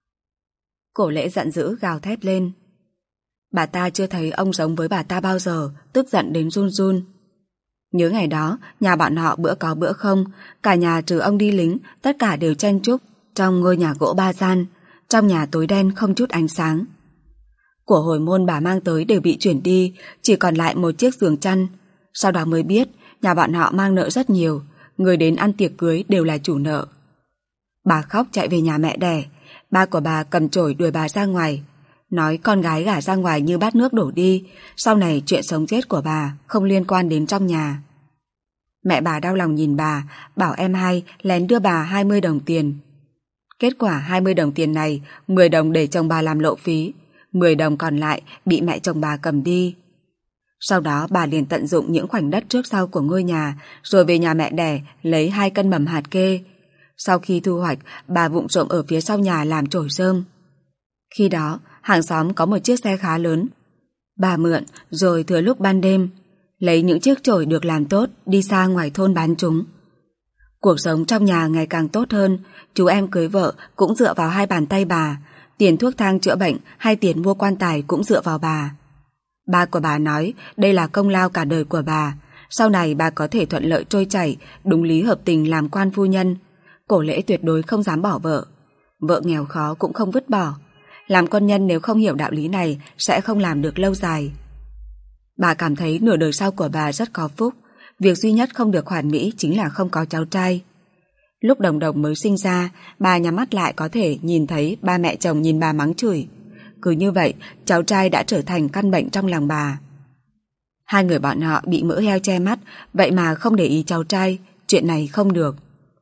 Cổ Lễ giận dữ gào thét lên. Bà ta chưa thấy ông giống với bà ta bao giờ, tức giận đến run run. Nhớ ngày đó, nhà bọn họ bữa có bữa không, cả nhà trừ ông đi lính, tất cả đều chen chúc trong ngôi nhà gỗ 3 gian, trong nhà tối đen không chút ánh sáng. Của hồi môn bà mang tới đều bị chuyển đi, chỉ còn lại một chiếc giường chăn. Sau đó mới biết, nhà bọn họ mang nợ rất nhiều, người đến ăn tiệc cưới đều là chủ nợ. Bà khóc chạy về nhà mẹ đẻ, ba của bà cầm chổi đuổi bà ra ngoài, nói con gái gả ra ngoài như bát nước đổ đi, sau này chuyện sống chết của bà không liên quan đến trong nhà. Mẹ bà đau lòng nhìn bà, bảo em hai lén đưa bà 20 đồng tiền. Kết quả 20 đồng tiền này, 10 đồng để chồng bà làm lộ phí, 10 đồng còn lại bị mẹ chồng bà cầm đi. Sau đó bà liền tận dụng những khoảnh đất trước sau của ngôi nhà, rồi về nhà mẹ đẻ lấy 2 cân mầm hạt kê. Sau khi thu hoạch, bà vụng trộm ở phía sau nhà làm chổi rơm. Khi đó, hàng xóm có một chiếc xe khá lớn. Bà mượn, rồi thừa lúc ban đêm, lấy những chiếc chổi được làm tốt đi xa ngoài thôn bán chúng. Cuộc sống trong nhà ngày càng tốt hơn, chú em cưới vợ cũng dựa vào 2 bàn tay bà, tiền thuốc thang chữa bệnh hay tiền mua quan tài cũng dựa vào bà. Ba của bà nói đây là công lao cả đời của bà, sau này bà có thể thuận lợi trôi chảy, đúng lý hợp tình làm quan phu nhân. Cổ Lễ tuyệt đối không dám bỏ vợ. Vợ nghèo khó cũng không vứt bỏ. Làm quân nhân nếu không hiểu đạo lý này sẽ không làm được lâu dài. Bà cảm thấy nửa đời sau của bà rất có phúc. Việc duy nhất không được hoàn mỹ chính là không có cháu trai. Lúc Đồng Đồng mới sinh ra, bà nhắm mắt lại có thể nhìn thấy ba mẹ chồng nhìn bà mắng chửi. Cứ như vậy, cháu trai đã trở thành căn bệnh trong lòng bà. 2 người bọn họ bị mỡ heo che mắt, vậy mà không để ý cháu trai, chuyện này không được.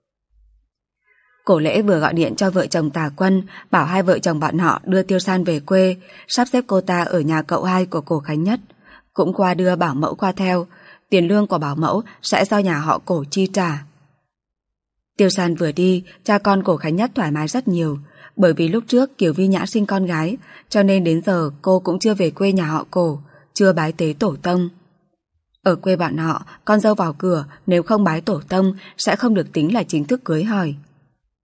Cổ Lễ vừa gọi điện cho vợ chồng Tả Quân, bảo 2 vợ chồng bọn họ đưa Tiêu San về quê, sắp xếp cô ta ở nhà cậu hai của Cổ Khánh Nhất, cũng qua đưa bảo mẫu qua theo, tiền lương của bảo mẫu sẽ do nhà họ Cổ chi trả. Tiêu San vừa đi, cha con Cổ Khánh Nhất thoải mái rất nhiều, bởi vì lúc trước Kiều Vi Nhã sinh con gái, cho nên đến giờ cô cũng chưa về quê nhà họ Cổ, chưa bái tế tổ tông. Ở quê bọn họ, con dâu vào cửa nếu không bái tổ tông sẽ không được tính là chính thức cưới hỏi.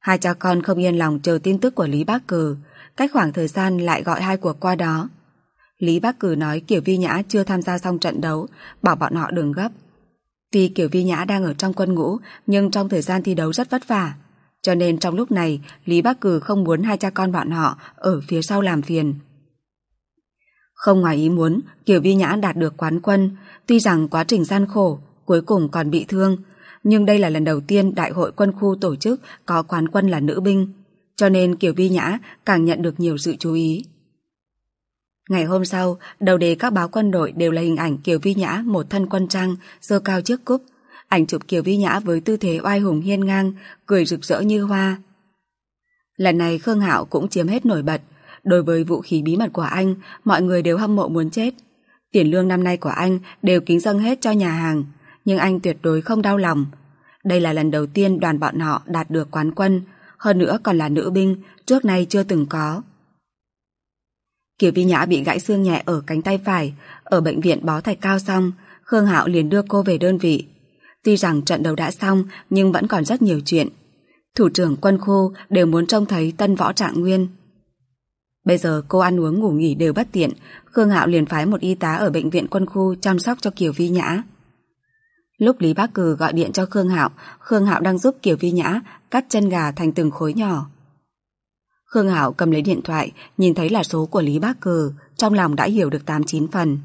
Hai cha con không yên lòng chờ tin tức của Lý Bác Cừ, cách khoảng thời gian lại gọi hai cuộc qua đó. Lý Bác Cừ nói Kiều Vi Nhã chưa tham gia xong trận đấu, bảo bọn họ đừng gấp. Tuy Kiều Vi Nhã đang ở trong quân ngũ, nhưng trong thời gian thi đấu rất vất vả, cho nên trong lúc này Lý Bác Cừ không muốn hai cha con bọn họ ở phía sau làm phiền. Không ngoài ý muốn, Kiều Vi Nhã đạt được quán quân, tuy rằng quá trình gian khổ, cuối cùng còn bị thương, nhưng đây là lần đầu tiên đại hội quân khu tổ chức có quán quân là nữ binh, cho nên Kiều Vi Nhã càng nhận được nhiều sự chú ý. Ngày hôm sau, đầu đề các báo quân đội đều là hình ảnh Kiều Vi Nhã một thân quân trang, giơ cao chiếc cúp, ảnh chụp Kiều Vi Nhã với tư thế oai hùng hiên ngang, cười rực rỡ như hoa. Lần này Khương Hạo cũng chiếm hết nổi bật. Đối với vũ khí bí mật của anh, mọi người đều hâm mộ muốn chết. Tiền lương năm nay của anh đều kính dâng hết cho nhà hàng, nhưng anh tuyệt đối không đau lòng. Đây là lần đầu tiên đoàn bọn họ đạt được quán quân, hơn nữa còn là nữ binh, trước nay chưa từng có. Kiều Vi Nhã bị gãy xương nhẹ ở cánh tay phải, ở bệnh viện bó thạch cao xong, Khương Hạo liền đưa cô về đơn vị. Tuy rằng trận đấu đã xong, nhưng vẫn còn rất nhiều chuyện. Thủ trưởng quân khu đều muốn trông thấy tân võ trạng nguyên. Bây giờ cô ăn uống ngủ nghỉ đều bất tiện, Khương Hạo liền phái một y tá ở bệnh viện quân khu chăm sóc cho Kiều Vi Nhã. Lúc Lý Bác Cừ gọi điện cho Khương Hạo đang giúp Kiều Vi Nhã cắt chân gà thành từng khối nhỏ. Khương Hạo cầm lấy điện thoại, nhìn thấy là số của Lý Bác Cừ, trong lòng đã hiểu được 8-9 phần.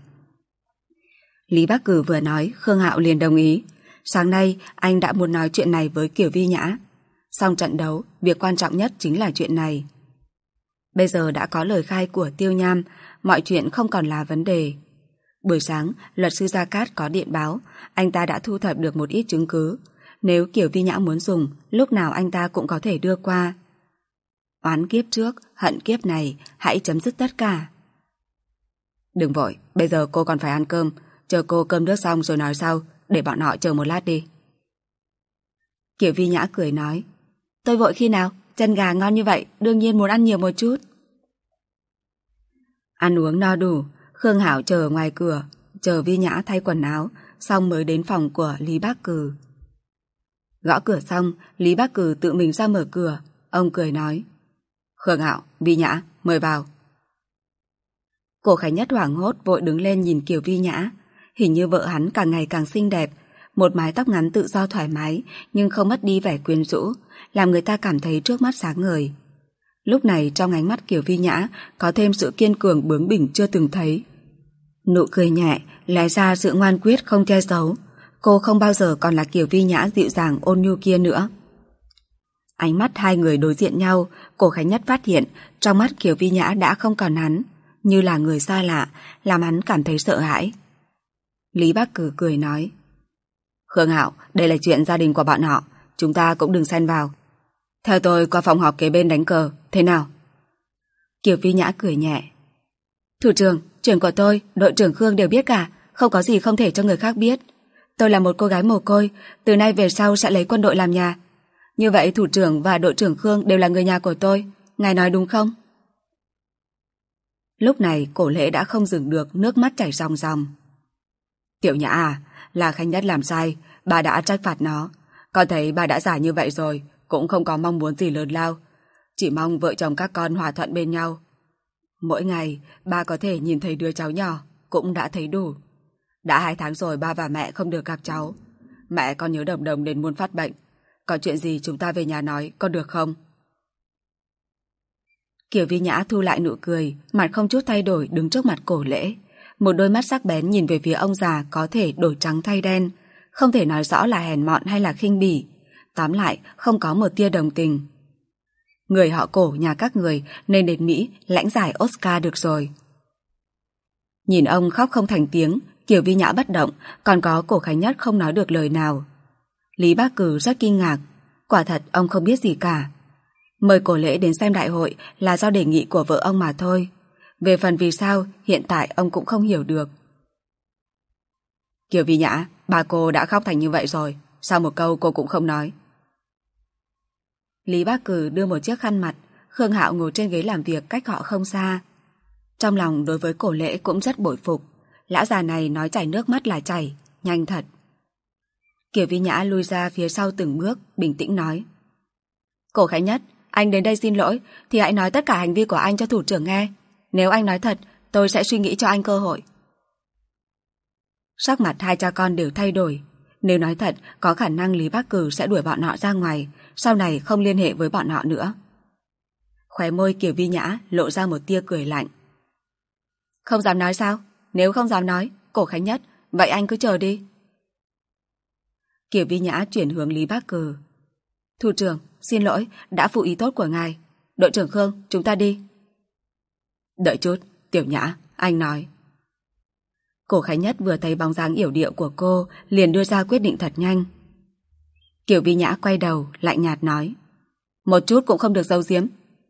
Lý Bác Cừ vừa nói, Khương Hạo liền đồng ý. Sáng nay anh đã muốn nói chuyện này với Kiều Vi Nhã. Xong trận đấu, việc quan trọng nhất chính là chuyện này. Bây giờ đã có lời khai của Tiêu Nham, mọi chuyện không còn là vấn đề. Buổi sáng, luật sư Gia Cát có điện báo, anh ta đã thu thập được một ít chứng cứ. Nếu Kiều Vi Nhã muốn dùng, lúc nào anh ta cũng có thể đưa qua. Oán kiếp trước, hận kiếp này, hãy chấm dứt tất cả. Đừng vội, bây giờ cô còn phải ăn cơm, chờ cô cơm nước xong rồi nói sau, để bọn họ chờ một lát đi. Kiều Vi Nhã cười nói, tôi vội khi nào, chân gà ngon như vậy, đương nhiên muốn ăn nhiều một chút. Ăn uống no đủ, Khương Hạo chờ ngoài cửa, chờ Vi Nhã thay quần áo, xong mới đến phòng của Lý Bác Cừ. Gõ cửa xong, Lý Bác Cừ tự mình ra mở cửa, ông cười nói, Khương Hạo, Vi Nhã, mời vào. Cổ Khánh Nhất hoảng hốt vội đứng lên nhìn Kiều Vi Nhã, hình như vợ hắn càng ngày càng xinh đẹp, một mái tóc ngắn tự do thoải mái nhưng không mất đi vẻ quyến rũ, làm người ta cảm thấy trước mắt sáng ngời. Lúc này trong ánh mắt Kiều Vi Nhã có thêm sự kiên cường bướng bỉnh chưa từng thấy. Nụ cười nhẹ, lẽ ra sự ngoan quyết không che giấu. Cô không bao giờ còn là Kiều Vi Nhã dịu dàng ôn nhu kia nữa. Ánh mắt hai người đối diện nhau, Cổ Khánh Nhất phát hiện trong mắt Kiều Vi Nhã đã không còn hắn, như là người xa lạ, làm hắn cảm thấy sợ hãi. Lý Bác Cừ cười nói, Khương Hạo, đây là chuyện gia đình của bọn họ, chúng ta cũng đừng xen vào. Theo tôi qua phòng họp kế bên đánh cờ, thế nào? Kiều Vi Nhã cười nhẹ, Thủ trưởng, trưởng của tôi, đội trưởng Khương đều biết cả, không có gì không thể cho người khác biết. Tôi là một cô gái mồ côi, từ nay về sau sẽ lấy quân đội làm nhà. Như vậy thủ trưởng và đội trưởng Khương đều là người nhà của tôi, ngài nói đúng không? Lúc này Cổ Lễ đã không dừng được, nước mắt chảy ròng ròng. Tiểu Nhã à, là Khánh Nhất làm sai, bà đã trách phạt nó. Con thấy bà đã già như vậy rồi, cũng không có mong muốn gì lớn lao. Chỉ mong vợ chồng các con hòa thuận bên nhau. Mỗi ngày, bà có thể nhìn thấy đứa cháu nhỏ, cũng đã thấy đủ. Đã 2 tháng rồi ba và mẹ không được gặp cháu. Mẹ con nhớ Đồng Đồng đến muốn phát bệnh. Có chuyện gì chúng ta về nhà nói, có được không? Kiều Vi Nhã thu lại nụ cười, mặt không chút thay đổi đứng trước mặt Cổ Lễ. Một đôi mắt sắc bén nhìn về phía ông già có thể đổi trắng thay đen, không thể nói rõ là hèn mọn hay là khinh bỉ. Tóm lại, không có một tia đồng tình. Người họ Cổ nhà các người nên đến Mỹ lãnh giải Oscar được rồi. Nhìn ông khóc không thành tiếng, Kiều Vi Nhã bất động, còn có Cổ Khánh Nhất không nói được lời nào. Lý Bác Cừ rất kinh ngạc, quả thật ông không biết gì cả. Mời Cổ Lễ đến xem đại hội là do đề nghị của vợ ông mà thôi. Về phần vì sao, hiện tại ông cũng không hiểu được. Kiều Vi Nhã, bà cô đã khóc thành như vậy rồi, sao một câu cô cũng không nói? Lý Bác Cừ đưa một chiếc khăn mặt, Khương Hạo ngồi trên ghế làm việc cách họ không xa. Trong lòng đối với Cổ Lễ cũng rất bội phục, lão già này nói chảy nước mắt là chảy, nhanh thật. Kiều Vi Nhã lui ra phía sau từng bước, bình tĩnh nói, Cổ Khánh Nhất, anh đến đây xin lỗi thì hãy nói tất cả hành vi của anh cho thủ trưởng nghe. Nếu anh nói thật, tôi sẽ suy nghĩ cho anh cơ hội. Sắc mặt hai cha con đều thay đổi. Nếu nói thật, có khả năng Lý Bắc Cử sẽ đuổi bọn họ ra ngoài, sau này không liên hệ với bọn họ nữa. Khóe môi Kiều Vi Nhã lộ ra một tia cười lạnh. Không dám nói sao? Nếu không dám nói, Cổ Khánh Nhất, vậy anh cứ chờ đi. Kiều Vi Nhã chuyển hướng Lý Bắc Cử. Thủ trưởng, xin lỗi, đã phụ ý tốt của ngài. Đội trưởng Khương, chúng ta đi. Đợi chút, Tiểu Nhã, anh nói. Cổ Khánh Nhất vừa thấy bóng dáng yểu điệu của cô, liền đưa ra quyết định thật nhanh. Kiều Vi Nhã quay đầu, lạnh nhạt nói. Một chút cũng không được giấu giếm.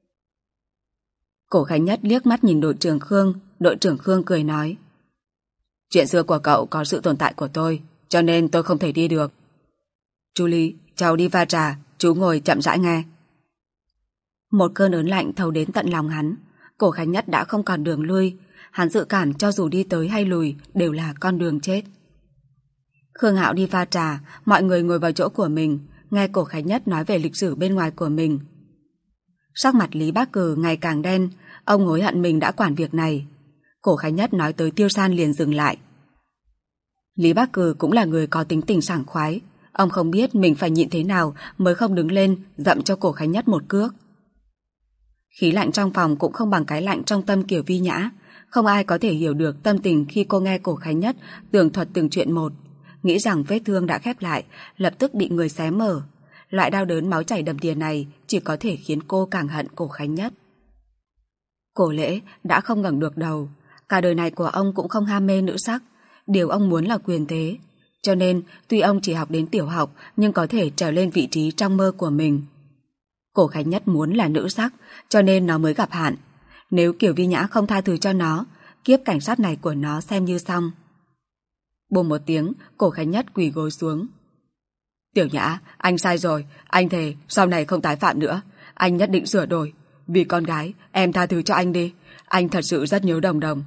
Cổ Khánh Nhất liếc mắt nhìn đội trưởng Khương cười nói. Chuyện xưa của cậu có sự tồn tại của tôi, cho nên tôi không thể đi được. Chú Lý, cháu đi pha trà, chú ngồi chậm rãi nghe. Một cơn ớn lạnh thấu đến tận lòng hắn. Cổ Khánh Nhất đã không còn đường lui. Hắn dự cảm cho dù đi tới hay lùi đều là con đường chết. Khương Hạo đi pha trà, mọi người ngồi vào chỗ của mình, nghe Cổ Khánh Nhất nói về lịch sử bên ngoài của mình. Sắc mặt Lý Bắc Cử ngày càng đen, ông hối hận mình đã quản việc này. Cổ Khánh Nhất nói tới Tiêu San liền dừng lại. Lý Bắc Cử cũng là người có tính tình sảng khoái. Ông không biết mình phải nhịn thế nào mới không đứng lên dậm cho Cổ Khánh Nhất một cước. Khí lạnh trong phòng cũng không bằng cái lạnh trong tâm Kiều Vi Nhã. Không ai có thể hiểu được tâm tình khi cô nghe Cổ Khánh Nhất tường thuật từng chuyện một, nghĩ rằng vết thương đã khép lại, lập tức bị người xé mở. Loại đau đớn máu chảy đầm đìa này chỉ có thể khiến cô càng hận Cổ Khánh Nhất. Cổ Lễ đã không ngẩng được đầu. Cả đời này của ông cũng không ham mê nữ sắc. Điều ông muốn là quyền thế. Cho nên tuy ông chỉ học đến tiểu học nhưng có thể trèo lên vị trí trong mơ của mình. Cổ Khánh Nhất muốn là nữ sắc, cho nên nó mới gặp hạn. Nếu Kiều Vi Nhã không tha thứ cho nó, kiếp cảnh sát này của nó xem như xong. Bùng một tiếng, Cổ Khánh Nhất quỳ gối xuống. Tiểu Nhã, anh sai rồi, anh thề sau này không tái phạm nữa. Anh nhất định sửa đổi. Vì con gái, em tha thứ cho anh đi. Anh thật sự rất nhớ Đồng Đồng.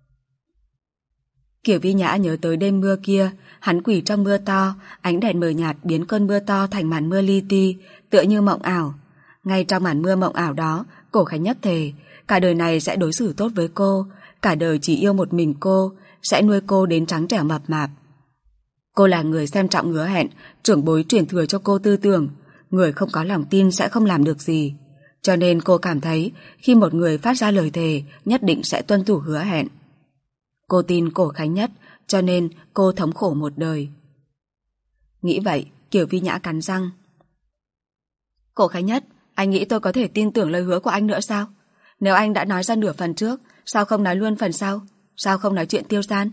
Kiều Vi Nhã nhớ tới đêm mưa kia, hắn quỳ trong mưa to, ánh đèn mờ nhạt biến cơn mưa to thành màn mưa li ti, tựa như mộng ảo. Ngay trong màn mưa mộng ảo đó, Cổ Khánh Nhất thề, cả đời này sẽ đối xử tốt với cô, cả đời chỉ yêu một mình cô, sẽ nuôi cô đến trắng trẻo mập mạp. Cô là người xem trọng hứa hẹn, trưởng bối truyền thừa cho cô tư tưởng, người không có lòng tin sẽ không làm được gì. Cho nên cô cảm thấy khi một người phát ra lời thề nhất định sẽ tuân thủ hứa hẹn. Cô tin Cổ Khánh Nhất, cho nên cô thống khổ một đời. Nghĩ vậy, Kiều Vi Nhã cắn răng. Cổ Khánh Nhất, anh nghĩ tôi có thể tin tưởng lời hứa của anh nữa sao? Nếu anh đã nói ra nửa phần trước, sao không nói luôn phần sau? Sao không nói chuyện Tiêu San?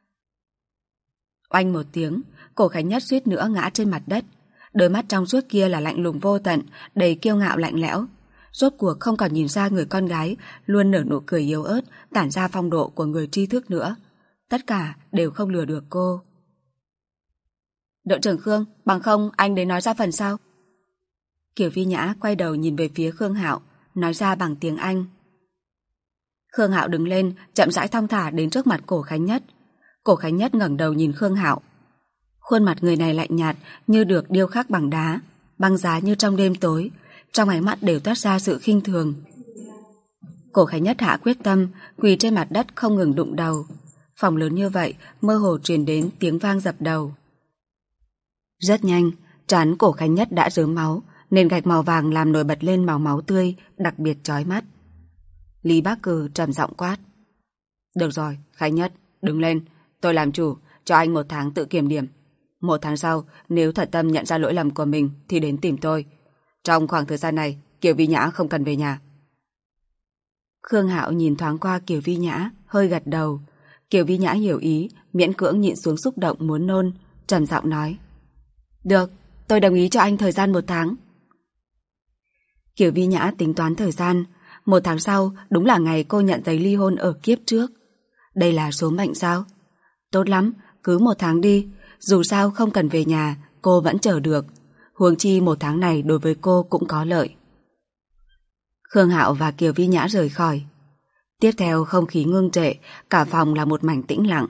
Oanh một tiếng, Cổ Khánh Nhất suýt nữa ngã trên mặt đất. Đôi mắt trong suốt kia là lạnh lùng vô tận, đầy kiêu ngạo lạnh lẽo. Rốt cuộc không còn nhìn ra người con gái luôn nở nụ cười yếu ớt, tản ra phong độ của người tri thức nữa. Tất cả đều không lừa được cô. Đội trưởng Khương, bằng không anh đến nói ra phần sau. Kiều Vi Nhã quay đầu nhìn về phía Khương Hạo, nói ra bằng tiếng Anh. Khương Hạo đứng lên, chậm rãi thong thả đến trước mặt Cổ Khánh Nhất. Cổ Khánh Nhất ngẩng đầu nhìn Khương Hạo. Khuôn mặt người này lạnh nhạt như được điêu khắc bằng đá, băng giá như trong đêm tối, trong ánh mắt đều toát ra sự khinh thường. Cổ Khánh Nhất hạ quyết tâm, quỳ trên mặt đất không ngừng đụng đầu. Phòng lớn như vậy, mơ hồ truyền đến tiếng vang dập đầu. Rất nhanh, trán Cổ Khánh Nhất đã rớm máu, nền gạch màu vàng làm nổi bật lên màu máu tươi, đặc biệt chói mắt. Lý Bắc Cử trầm giọng quát. Được rồi, Khánh Nhất, đứng lên, tôi làm chủ, cho anh 1 tháng tự kiểm điểm. 1 tháng sau, nếu thật tâm nhận ra lỗi lầm của mình thì đến tìm tôi. Trong khoảng thời gian này, Kiều Vi Nhã không cần về nhà. Khương Hạo nhìn thoáng qua Kiều Vi Nhã, hơi gật đầu. Kiều Vi Nhã hiểu ý, miễn cưỡng nhịn xuống xúc động muốn nôn, trầm giọng nói. Được, tôi đồng ý cho anh thời gian 1 tháng. Kiều Vi Nhã tính toán thời gian. 1 tháng sau đúng là ngày cô nhận giấy ly hôn ở kiếp trước. Đây là số mệnh sao? Tốt lắm, cứ 1 tháng đi. Dù sao không cần về nhà, cô vẫn chờ được. Huống chi 1 tháng này đối với cô cũng có lợi. Khương Hạo và Kiều Vi Nhã rời khỏi. Tiếp theo không khí ngưng trệ, cả phòng là một mảnh tĩnh lặng.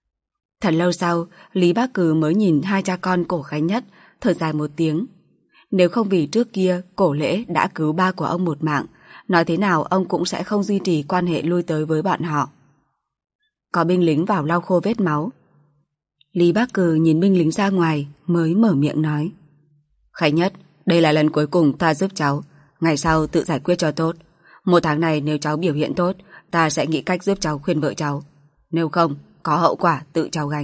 Thật lâu sau, Lý Bắc Cử mới nhìn hai cha con Cổ Khánh Nhất, thở dài một tiếng. Nếu không vì trước kia Cổ Lễ đã cứu ba của ông một mạng, nói thế nào ông cũng sẽ không duy trì quan hệ lui tới với bọn họ. Có binh lính vào lau khô vết máu. Lý Bác Cừ nhìn binh lính ra ngoài mới mở miệng nói: Khánh Nhất, đây là lần cuối cùng ta giúp cháu, ngày sau tự giải quyết cho tốt. 1 tháng này nếu cháu biểu hiện tốt, ta sẽ nghĩ cách giúp cháu khuyên vợ cháu. Nếu không, có hậu quả tự cháu gánh.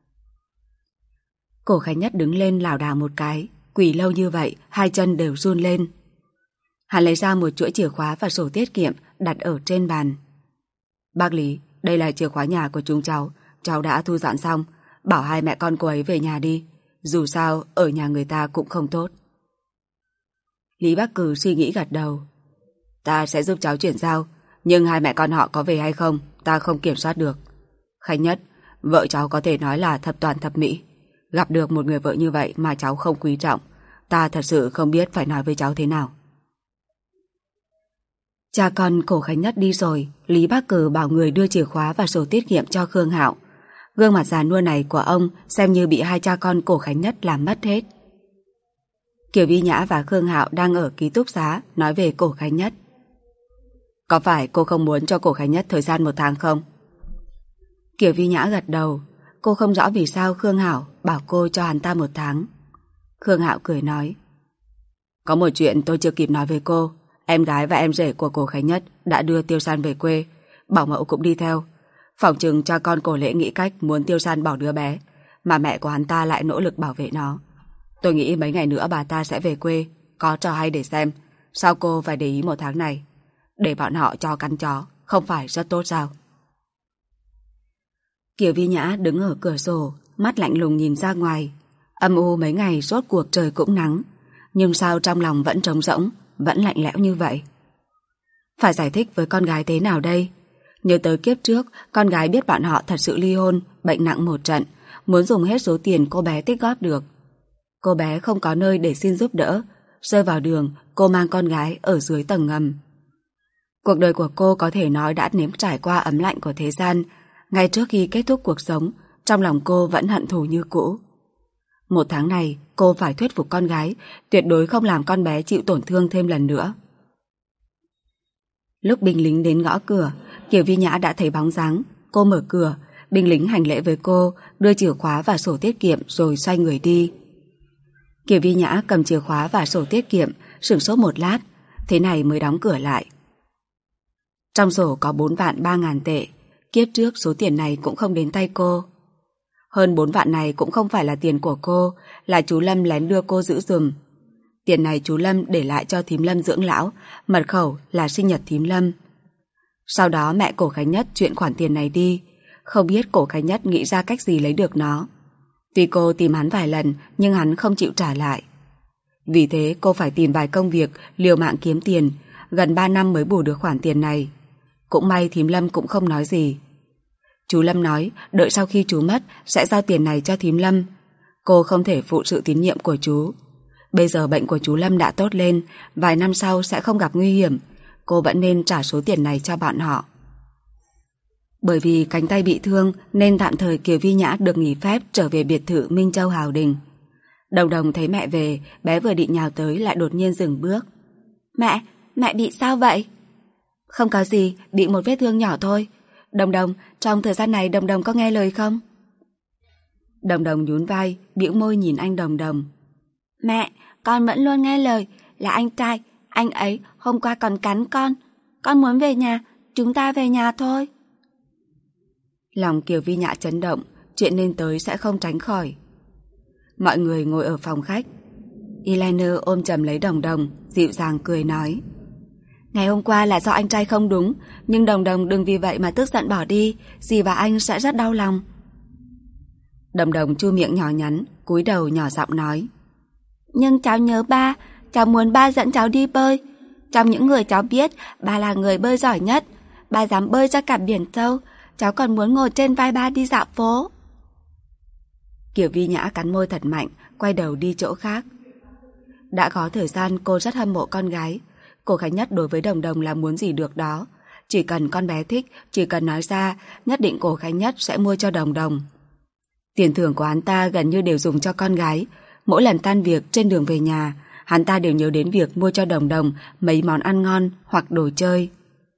Cổ Khánh Nhất đứng lên lảo đảo một cái, quỳ lâu như vậy, 2 chân đều run lên. Hắn lấy ra một chuỗi chìa khóa và sổ tiết kiệm đặt ở trên bàn. Bác Lý, đây là chìa khóa nhà của chúng cháu đã thu dọn xong, bảo 2 mẹ con cô ấy về nhà đi, dù sao ở nhà người ta cũng không tốt. Lý Bác Cừ suy nghĩ gật đầu. Ta sẽ giúp cháu chuyển giao, nhưng 2 mẹ con họ có về hay không, ta không kiểm soát được. Khánh Nhất, vợ cháu có thể nói là thập toàn thập mỹ. Gặp được một người vợ như vậy mà cháu không quý trọng, ta thật sự không biết phải nói với cháu thế nào. Cha con Cổ Khánh Nhất đi rồi, Lý Bác Cừ bảo người đưa chìa khóa và sổ tiết kiệm cho Khương Hạo. Gương mặt già nua này của ông xem như bị 2 cha con Cổ Khánh Nhất làm mất hết. Kiều Vi Nhã và Khương Hạo đang ở ký túc xá nói về Cổ Khánh Nhất. Có phải cô không muốn cho Cổ Khánh Nhất thời gian 1 tháng không? Kiều Vi Nhã gật đầu. Cô không rõ vì sao Khương Hạo bảo cô cho hắn ta 1 tháng. Khương Hạo cười nói: Có một chuyện tôi chưa kịp nói với cô. Em gái và em rể của Cổ Khánh Nhất đã đưa Tiêu San về quê, bảo mẫu cũng đi theo. Phỏng chừng cha con Cổ Lễ nghĩ cách muốn Tiêu San bỏ đứa bé, mà mẹ của hắn ta lại nỗ lực bảo vệ nó. Tôi nghĩ mấy ngày nữa bà ta sẽ về quê, có trò hay để xem. Sao cô phải để ý 1 tháng này? Để bọn họ cho cắn chó, không phải rất tốt sao? Kiều Vi Nhã đứng ở cửa sổ, mắt lạnh lùng nhìn ra ngoài. Âm u mấy ngày rốt cuộc trời cũng nắng, nhưng sao trong lòng vẫn trống rỗng, vẫn lạnh lẽo như vậy? Phải giải thích với con gái thế nào đây? Nhớ tới kiếp trước, con gái biết bọn họ thật sự ly hôn, bệnh nặng một trận, muốn dùng hết số tiền cô bé tích góp được. Cô bé không có nơi để xin giúp đỡ, rơi vào đường, cô mang con gái ở dưới tầng ngầm. Cuộc đời của cô có thể nói đã nếm trải qua ấm lạnh của thế gian. Ngay trước khi kết thúc cuộc sống, trong lòng cô vẫn hận thù như cũ. 1 tháng này, cô phải thuyết phục con gái, tuyệt đối không làm con bé chịu tổn thương thêm lần nữa. Lúc binh lính đến gõ cửa, Kiều Vi Nhã đã thấy bóng dáng. Cô mở cửa, binh lính hành lễ với cô, đưa chìa khóa và sổ tiết kiệm rồi xoay người đi. Kiều Vi Nhã cầm chìa khóa và sổ tiết kiệm, sửng sốt một lát, thế này mới đóng cửa lại. Trong sổ có 4.300.000 tệ, kiếp trước số tiền này cũng không đến tay cô. Hơn 4 vạn này cũng không phải là tiền của cô, là chú Lâm lén đưa cô giữ giùm. Tiền này chú Lâm để lại cho thím Lâm dưỡng lão, mật khẩu là sinh nhật thím Lâm. Sau đó mẹ Cổ Khánh Nhất chuyển khoản tiền này đi, không biết Cổ Khánh Nhất nghĩ ra cách gì lấy được nó. Tuy cô tìm hắn vài lần nhưng hắn không chịu trả lại. Vì thế cô phải tìm vài công việc liều mạng kiếm tiền, gần 3 năm mới bù được khoản tiền này. Cũng may thím Lâm cũng không nói gì. Chú Lâm nói đợi sau khi chú mất sẽ giao tiền này cho thím Lâm. Cô không thể phụ sự tín nhiệm của chú. Bây giờ bệnh của chú Lâm đã tốt lên, vài năm sau sẽ không gặp nguy hiểm. Cô vẫn nên trả số tiền này cho bọn họ. Bởi vì cánh tay bị thương nên tạm thời Kiều Vi Nhã được nghỉ phép trở về biệt thự Minh Châu Hào Đình. Đồng Đồng thấy mẹ về, bé vừa định nhào tới lại đột nhiên dừng bước. Mẹ bị sao vậy? Không có gì, bị một vết thương nhỏ thôi. Đồng Đồng, trong thời gian này Đồng Đồng có nghe lời không? Đồng Đồng nhún vai, bĩu môi nhìn anh Đồng Đồng. Mẹ, con vẫn luôn nghe lời, là anh trai, anh ấy hôm qua còn cắn con. Con muốn về nhà, chúng ta về nhà thôi. Lòng Kiều Vi Nhã chấn động, chuyện nên tới sẽ không tránh khỏi. Mọi người ngồi ở phòng khách. Eyeliner ôm chầm lấy Đồng Đồng, dịu dàng cười nói. Ngày hôm qua là do anh trai không đúng, nhưng Đồng Đồng đừng vì vậy mà tức giận bỏ đi, dì và anh sẽ rất đau lòng. Đồng Đồng chu miệng nhỏ nhắn, cúi đầu nhỏ giọng nói. Nhưng cháu nhớ ba, cháu muốn ba dẫn cháu đi bơi. Trong những người cháu biết, ba là người bơi giỏi nhất. Ba dám bơi ra cả biển sâu, cháu còn muốn ngồi trên vai ba đi dạo phố. Kiều Vi Nhã cắn môi thật mạnh, quay đầu đi chỗ khác. Đã có thời gian cô rất hâm mộ con gái. Cổ Khánh Nhất đối với Đồng Đồng là muốn gì được đó. Chỉ cần con bé thích, chỉ cần nói ra, nhất định Cổ Khánh Nhất sẽ mua cho Đồng Đồng. Tiền thưởng của hắn ta gần như đều dùng cho con gái. Mỗi lần tan việc trên đường về nhà, hắn ta đều nhớ đến việc mua cho Đồng Đồng mấy món ăn ngon hoặc đồ chơi.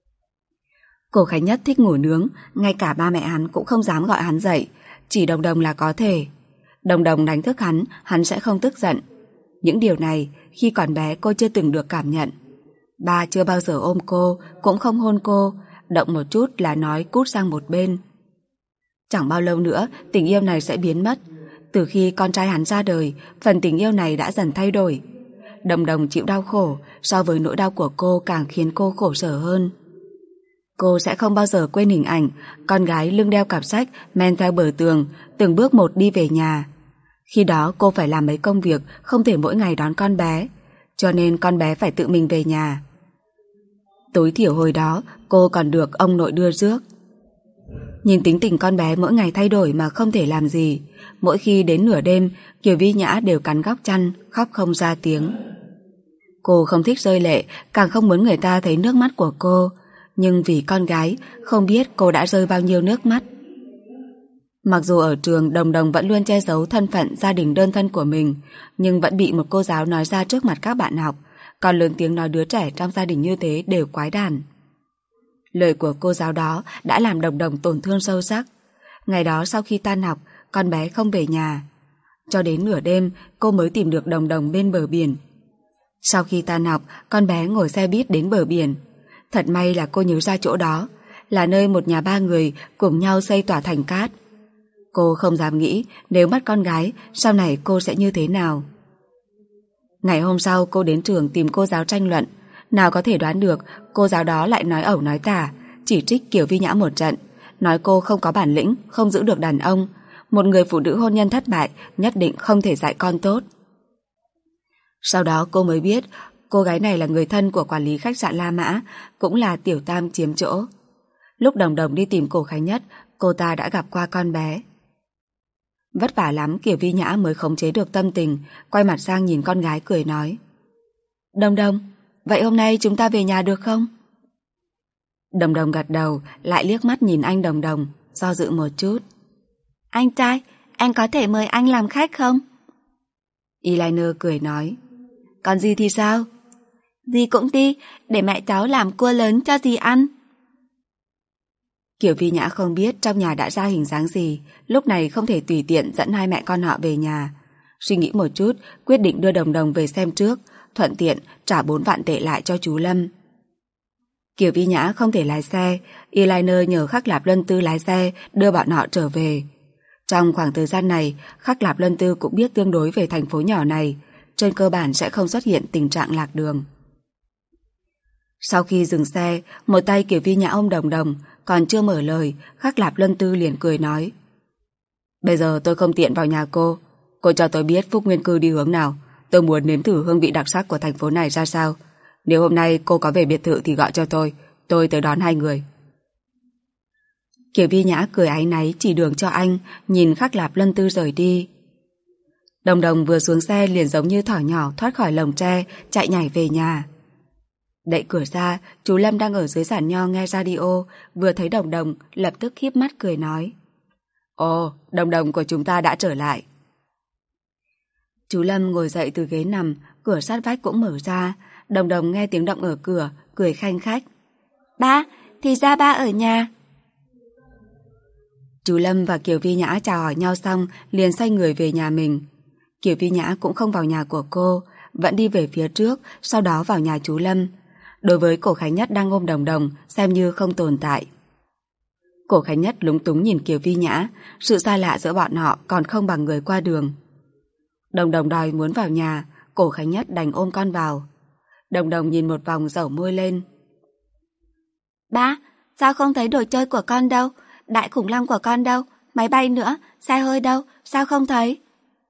Cổ Khánh Nhất thích ngủ nướng, ngay cả ba mẹ hắn cũng không dám gọi hắn dậy, chỉ Đồng Đồng là có thể. Đồng Đồng đánh thức hắn sẽ không tức giận. Những điều này khi còn bé cô chưa từng được cảm nhận. Ba chưa bao giờ ôm cô, cũng không hôn cô, động một chút là nói cút sang một bên. Chẳng bao lâu nữa tình yêu này sẽ biến mất. Từ khi con trai hắn ra đời, phần tình yêu này đã dần thay đổi. Đồng Đồng chịu đau khổ, so với nỗi đau của cô càng khiến cô khổ sở hơn. Cô sẽ không bao giờ quên hình ảnh con gái lưng đeo cặp sách men theo bờ tường, từng bước một đi về nhà. Khi đó cô phải làm mấy công việc, không thể mỗi ngày đón con bé, cho nên con bé phải tự mình về nhà. Tối thiểu hồi đó cô còn được ông nội đưa rước. Nhìn tính tình con bé mỗi ngày thay đổi mà không thể làm gì. Mỗi khi đến nửa đêm, Kiều Vi Nhã đều cắn góc chăn, khóc không ra tiếng. Cô không thích rơi lệ, càng không muốn người ta thấy nước mắt của cô. Nhưng vì con gái, không biết cô đã rơi bao nhiêu nước mắt. Mặc dù ở trường Đồng Đồng vẫn luôn che giấu thân phận gia đình đơn thân của mình, nhưng vẫn bị một cô giáo nói ra trước mặt các bạn học, còn lớn tiếng nói đứa trẻ trong gia đình như thế đều quái đản. Lời của cô giáo đó đã làm Đồng Đồng tổn thương sâu sắc. Ngày đó sau khi tan học, con bé không về nhà. Cho đến nửa đêm, cô mới tìm được Đồng Đồng bên bờ biển. Sau khi tan học, con bé ngồi xe buýt đến bờ biển. Thật may là cô nhớ ra chỗ đó, là nơi một nhà ba người cùng nhau xây tòa thành cát. Cô không dám nghĩ nếu mất con gái, sau này cô sẽ như thế nào. Ngày hôm sau cô đến trường tìm cô giáo tranh luận. Nào có thể đoán được cô giáo đó lại nói ẩu nói tả, chỉ trích Kiều Vi Nhã một trận, nói cô không có bản lĩnh, không giữ được đàn ông, một người phụ nữ hôn nhân thất bại nhất định không thể dạy con tốt. Sau đó cô mới biết cô gái này là người thân của quản lý khách sạn La Mã, cũng là Tiểu Tam chiếm chỗ. Lúc Đồng Đồng đi tìm Cổ Khánh Nhất, cô ta đã gặp qua con bé. Vất vả lắm Kiều Vi Nhã mới khống chế được tâm tình, quay mặt sang nhìn con gái cười nói: Đồng Đồng, vậy hôm nay chúng ta về nhà được không? Đồng Đồng gật đầu, lại liếc mắt nhìn anh Đồng Đồng, do dự một chút. Anh trai, anh có thể mời anh làm khách không? Eyeliner cười nói: Còn gì thì sao? Dì cũng đi, để mẹ cháu làm cua lớn cho dì ăn. Kiều Vi Nhã không biết trong nhà đã ra hình dáng gì, lúc này không thể tùy tiện dẫn hai mẹ con họ về nhà. Suy nghĩ một chút, quyết định đưa Đồng Đồng về xem trước, thuận tiện trả 4 vạn tệ lại cho chú Lâm. Kiều Vi Nhã không thể lái xe, Eyeliner nhờ Khắc Lạp Luân Tư lái xe đưa bọn họ trở về. Trong khoảng thời gian này, Khắc Lạp Luân Tư cũng biết tương đối về thành phố nhỏ này, trên cơ bản sẽ không xuất hiện tình trạng lạc đường. Sau khi dừng xe, một tay Kiều Vi Nhã ôm Đồng Đồng, còn chưa mở lời, Khắc Lạp Luân Tư liền cười nói: Bây giờ tôi không tiện vào nhà cô cho tôi biết Phúc Nguyên Cư đi hướng nào, tôi muốn nếm thử hương vị đặc sắc của thành phố này ra sao. Nếu hôm nay cô có về biệt thự thì gọi cho tôi tới đón hai người. Kiều Vi Nhã cười áy náy chỉ đường cho anh, nhìn Khắc Lạp Luân Tư rời đi. Đồng Đồng vừa xuống xe liền giống như thỏ nhỏ thoát khỏi lồng tre, chạy nhảy về nhà. Đậy cửa ra, chú Lâm đang ở dưới giàn nho nghe radio, vừa thấy Đồng Đồng lập tức híp mắt cười nói: Ồ, Đồng Đồng của chúng ta đã trở lại. Chú Lâm ngồi dậy từ ghế nằm, cửa sát vách cũng mở ra. Đồng Đồng nghe tiếng động ở cửa, cười khanh khách: Ba, thì ra ba ở nhà. Chú Lâm và Kiều Vi Nhã chào hỏi nhau xong liền xoay người về nhà mình. Kiều Vi Nhã cũng không vào nhà của cô, vẫn đi về phía trước, sau đó vào nhà chú Lâm. Đối với Cổ Khánh Nhất đang ôm Đồng Đồng, xem như không tồn tại. Cổ Khánh Nhất lúng túng nhìn Kiều Vi Nhã, sự xa lạ giữa bọn họ còn không bằng người qua đường. Đồng Đồng đòi muốn vào nhà, Cổ Khánh Nhất đành ôm con vào. Đồng Đồng nhìn một vòng dẩu môi lên: Ba, sao không thấy đồ chơi của con đâu? Đại khủng long của con đâu? Máy bay nữa? Xe hơi đâu? Sao không thấy?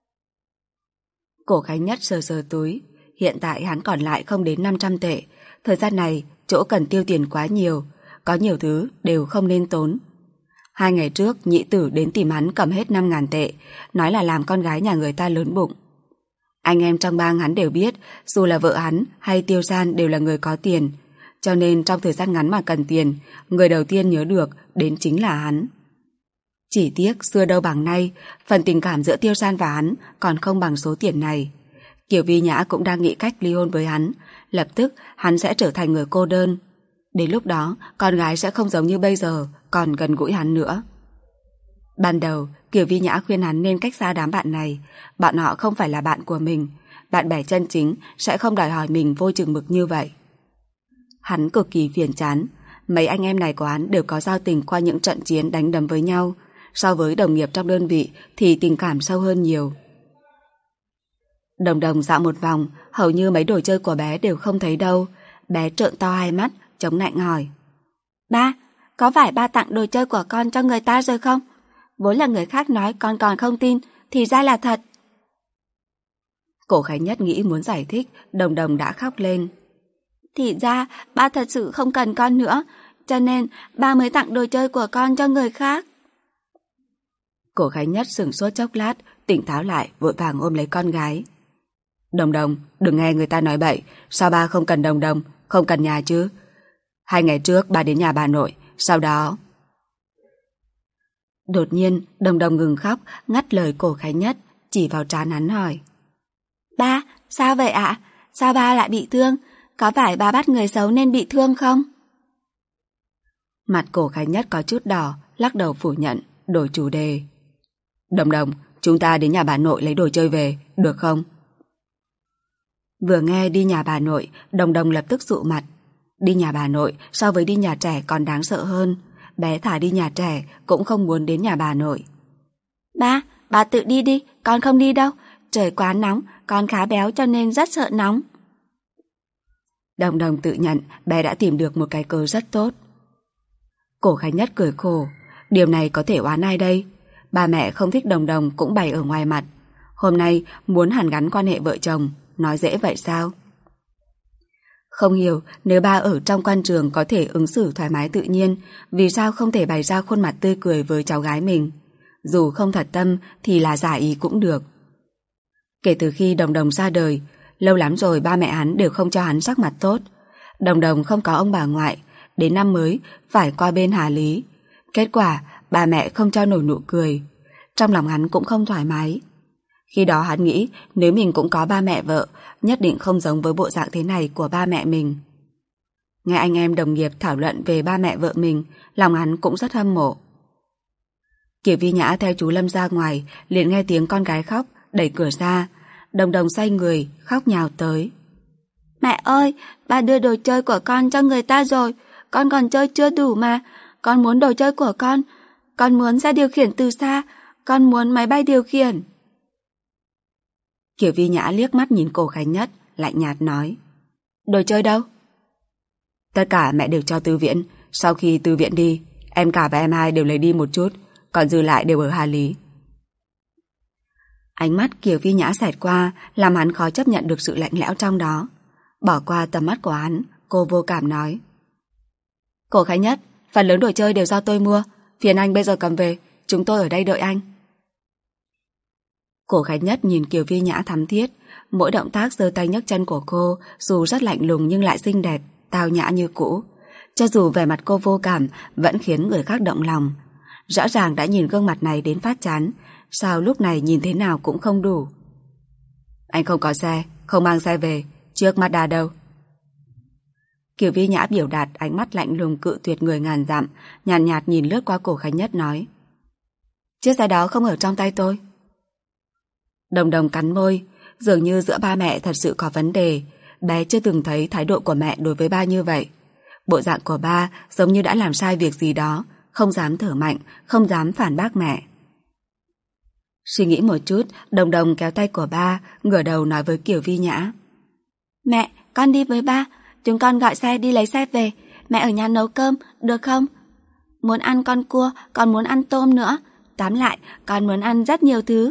Cổ Khánh Nhất sờ sờ túi. Hiện tại hắn còn lại không đến 500 tệ. Thời gian này chỗ cần tiêu tiền quá nhiều, có nhiều thứ đều không nên tốn. 2 ngày trước nhị tử đến tìm hắn cầm hết 5.000 tệ, nói là làm con gái nhà người ta lớn bụng. Anh em trong bang hắn đều biết, dù là vợ hắn hay Tiêu San đều là người có tiền, cho nên trong thời gian ngắn mà cần tiền, người đầu tiên nhớ được đến chính là hắn. Chỉ tiếc xưa đâu bằng nay, phần tình cảm giữa Tiêu San và hắn còn không bằng số tiền này. Kiều Vi Nhã cũng đang nghĩ cách ly hôn với hắn, lập tức hắn sẽ trở thành người cô đơn. Đến lúc đó, con gái sẽ không giống như bây giờ, còn gần gũi hắn nữa. Ban đầu, Kiều Vi Nhã khuyên hắn nên cách xa đám bạn này, bọn họ không phải là bạn của mình, bạn bè chân chính sẽ không đòi hỏi mình vô chừng mực như vậy. Hắn cực kỳ phiền chán, mấy anh em này của hắn đều có giao tình qua những trận chiến đánh đấm với nhau, so với đồng nghiệp trong đơn vị thì tình cảm sâu hơn nhiều. Đồng Đồng dạo một vòng, hầu như mấy đồ chơi của bé đều không thấy đâu. Bé trợn to hai mắt, chống nạnh hỏi: Ba, có phải ba tặng đồ chơi của con cho người ta rồi không? Vốn là người khác nói con còn không tin, thì ra là thật. Cổ Khánh Nhất nghĩ muốn giải thích, Đồng Đồng đã khóc lên. Thì ra, ba thật sự không cần con nữa, cho nên ba mới tặng đồ chơi của con cho người khác. Cổ Khánh Nhất sửng sốt chốc lát, tỉnh táo lại, vội vàng ôm lấy con gái. Đồng Đồng, đừng nghe người ta nói bậy, sao ba không cần Đồng Đồng, không cần nhà chứ? 2 ngày trước ba đến nhà bà nội, sau đó... Đột nhiên, Đồng Đồng ngừng khóc, ngắt lời Cổ Khánh Nhất, chỉ vào trán hắn hỏi: Ba, sao vậy ạ? Sao ba lại bị thương? Có phải ba bắt người xấu nên bị thương không? Mặt Cổ Khánh Nhất có chút đỏ, lắc đầu phủ nhận, đổi chủ đề. Đồng Đồng, chúng ta đến nhà bà nội lấy đồ chơi về, được không? Vừa nghe đi nhà bà nội, Đồng Đồng lập tức dụ mặt. Đi nhà bà nội so với đi nhà trẻ còn đáng sợ hơn. Bé thả đi nhà trẻ cũng không muốn đến nhà bà nội. Ba tự đi đi, con không đi đâu. Trời quá nóng, con khá béo cho nên rất sợ nóng. Đồng Đồng tự nhận bé đã tìm được một cái cớ rất tốt. Cổ Khánh Nhất cười khổ. Điều này có thể oán ai đây? Ba mẹ không thích Đồng Đồng cũng bày ở ngoài mặt. Hôm nay muốn hàn gắn quan hệ vợ chồng, nói dễ vậy sao? Không hiểu, nếu ba ở trong quan trường có thể ứng xử thoải mái tự nhiên, vì sao không thể bày ra khuôn mặt tươi cười với cháu gái mình? Dù không thật tâm thì là giả ý cũng được. Kể từ khi Đồng Đồng ra đời, lâu lắm rồi ba mẹ hắn đều không cho hắn sắc mặt tốt. Đồng Đồng không có ông bà ngoại, đến năm mới phải qua bên Hà Lý. Kết quả ba mẹ không cho nổi nụ cười. Trong lòng hắn cũng không thoải mái. Khi đó hắn nghĩ nếu mình cũng có ba mẹ vợ, nhất định không giống với bộ dạng thế này của ba mẹ mình. Nghe anh em đồng nghiệp thảo luận về ba mẹ vợ mình, lòng hắn cũng rất hâm mộ. Kiều Vi Nhã theo chú Lâm ra ngoài, liền nghe tiếng con gái khóc, đẩy cửa ra. Đồng Đồng xoay người, khóc nhào tới. Mẹ ơi, ba đưa đồ chơi của con cho người ta rồi, con còn chơi chưa đủ mà, con muốn đồ chơi của con muốn xe điều khiển từ xa, con muốn máy bay điều khiển. Kiều Vi Nhã liếc mắt nhìn Cổ Khánh Nhất, lạnh nhạt nói: Đồ chơi đâu? Tất cả mẹ đều cho Tư Viễn, sau khi Tư Viễn đi, em cả và em hai đều lấy đi một chút, còn dư lại đều ở Hà Lý. Ánh mắt Kiều Vi Nhã xẹt qua, làm hắn khó chấp nhận được sự lạnh lẽo trong đó. Bỏ qua tầm mắt của hắn, cô vô cảm nói: Cổ Khánh Nhất, phần lớn đồ chơi đều do tôi mua, phiền anh bây giờ cầm về, chúng tôi ở đây đợi anh. Cổ Khánh Nhất nhìn Kiều Vi Nhã thắm thiết, mỗi động tác giơ tay nhấc chân của cô dù rất lạnh lùng nhưng lại xinh đẹp, tao nhã như cũ. Cho dù vẻ mặt cô vô cảm vẫn khiến người khác động lòng. Rõ ràng đã nhìn gương mặt này đến phát chán, sao lúc này nhìn thế nào cũng không đủ. Anh không có xe, không mang xe về, trước mắt đà đâu. Kiều Vi Nhã biểu đạt ánh mắt lạnh lùng cự tuyệt người ngàn dặm, nhàn nhạt nhìn lướt qua Cổ Khánh Nhất nói: Chiếc xe đó không ở trong tay tôi. Đồng Đồng cắn môi, dường như giữa ba mẹ thật sự có vấn đề. Bé chưa từng thấy thái độ của mẹ đối với ba như vậy. Bộ dạng của ba giống như đã làm sai việc gì đó, không dám thở mạnh, không dám phản bác mẹ. Suy nghĩ một chút, Đồng Đồng kéo tay của ba, ngửa đầu nói với Kiều Vi Nhã: Mẹ, con đi với ba, chúng con gọi xe đi lấy xe về, mẹ ở nhà nấu cơm, được không? Muốn ăn con cua, còn muốn ăn tôm nữa. Tóm lại, con muốn ăn rất nhiều thứ.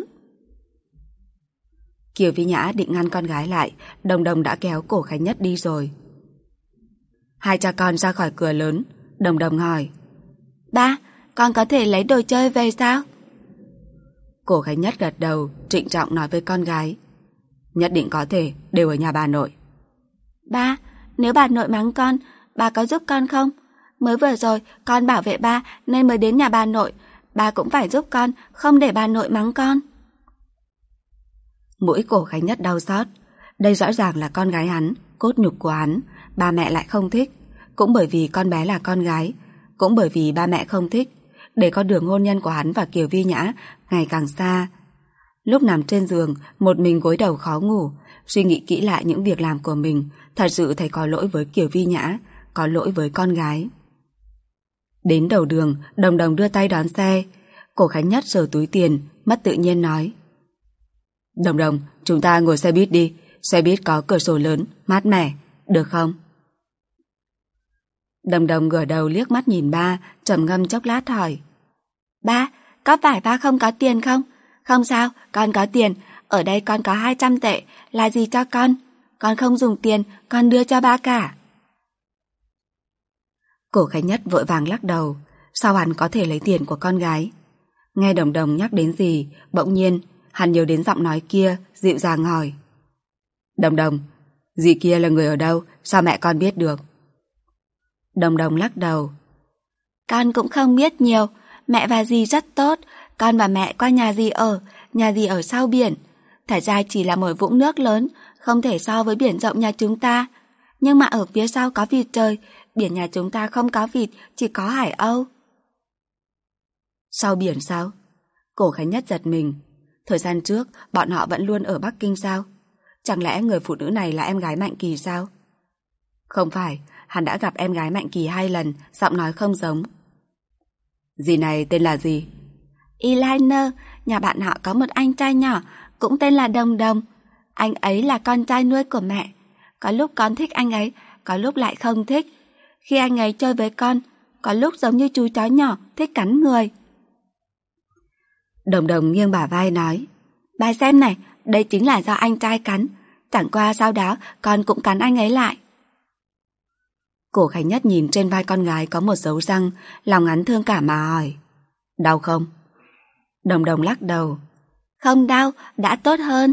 Kiều Vi Nhã định ngăn con gái lại, Đồng Đồng đã kéo Cổ Khánh Nhất đi rồi. Hai cha con ra khỏi cửa lớn, Đồng Đồng hỏi: Ba, con có thể lấy đồ chơi về sao? Cổ Khánh Nhất gật đầu, trịnh trọng nói với con gái: Nhất định có thể, đều ở nhà bà nội. Ba, nếu bà nội mắng con, bà có giúp con không? Mới vừa rồi con bảo vệ ba nên mới đến nhà bà nội, ba cũng phải giúp con, không để bà nội mắng con. Mũi Cổ Khánh Nhất đau xót, Đây rõ ràng là con gái hắn, cốt nhục của hắn, ba mẹ lại không thích. Cũng bởi vì con bé là con gái, cũng bởi vì ba mẹ không thích, để con đường hôn nhân của hắn và Kiều Vi Nhã ngày càng xa. Lúc nằm trên giường, một mình gối đầu khó ngủ, suy nghĩ kỹ lại những việc làm của mình, thật sự thấy có lỗi với Kiều Vi Nhã, có lỗi với con gái. Đến đầu đường, Đồng Đồng đưa tay đón xe. Cổ Khánh Nhất sờ túi tiền, mất tự nhiên nói: Đồng Đồng, chúng ta ngồi xe buýt đi, xe buýt có cửa sổ lớn, mát mẻ, được không? Đồng Đồng ngửa đầu liếc mắt nhìn ba, trầm ngâm chốc lát hỏi: Ba, có phải ba không có tiền không? Không sao, con có tiền, ở đây con có 200 tệ, là gì cho con? Con không dùng tiền, con đưa cho ba cả. Cổ Khánh Nhất vội vàng lắc đầu, sao hắn có thể lấy tiền của con gái? Nghe Đồng Đồng nhắc đến gì, bỗng nhiên hắn nhớ đến giọng nói kia, dịu dàng hỏi: Đồng Đồng, dì kia là người ở đâu, sao mẹ con biết được? Đồng Đồng lắc đầu: Con cũng không biết nhiều, mẹ và dì rất tốt, con và mẹ qua nhà dì ở sau biển. Thật ra chỉ là một vũng nước lớn, không thể so với biển rộng nhà chúng ta. Nhưng mà ở phía sau có vịt trời, biển nhà chúng ta không có vịt, chỉ có hải âu. Sau biển sao? Cổ Khánh Nhất giật mình. Thời gian trước, bọn họ vẫn luôn ở Bắc Kinh sao? Chẳng lẽ người phụ nữ này là em gái Mạnh Kỳ sao? Không phải, hắn đã gặp em gái Mạnh Kỳ 2 lần, giọng nói không giống. Dì này tên là gì? Eliner, nhà bạn họ có một anh trai nhỏ, cũng tên là Đồng Đồng. Anh ấy là con trai nuôi của mẹ. Có lúc con thích anh ấy, có lúc lại không thích. Khi anh ấy chơi với con, có lúc giống như chú chó nhỏ, thích cắn người. Đồng Đồng nghiêng bả vai nói: Bà xem này, đây chính là do anh trai cắn. Chẳng qua sau đó con cũng cắn anh ấy lại. Cổ Khánh Nhất nhìn trên vai con gái có một dấu răng, lòng hắn thương cảm mà hỏi: Đau không? Đồng Đồng lắc đầu: Không đau, đã tốt hơn.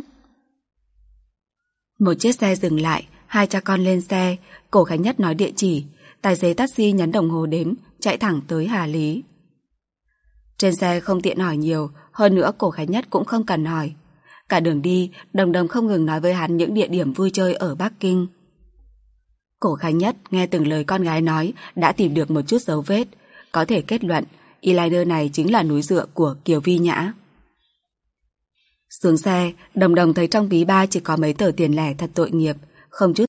Một chiếc xe dừng lại, hai cha con lên xe. Cổ Khánh Nhất nói địa chỉ, tài xế taxi nhấn đồng hồ đếm, chạy thẳng tới Hà Lý. Trên xe không tiện hỏi nhiều, hơn nữa Cổ Khánh Nhất cũng không cần hỏi. Cả đường đi, Đồng Đồng không ngừng nói với hắn những địa điểm vui chơi ở Bắc Kinh. Cổ Khánh Nhất nghe từng lời con gái nói đã tìm được một chút dấu vết, có thể kết luận Eliner này chính là núi dựa của Kiều Vi Nhã. Xuống xe, Đồng Đồng thấy trong ví ba chỉ có mấy tờ tiền lẻ thật tội nghiệp, không chút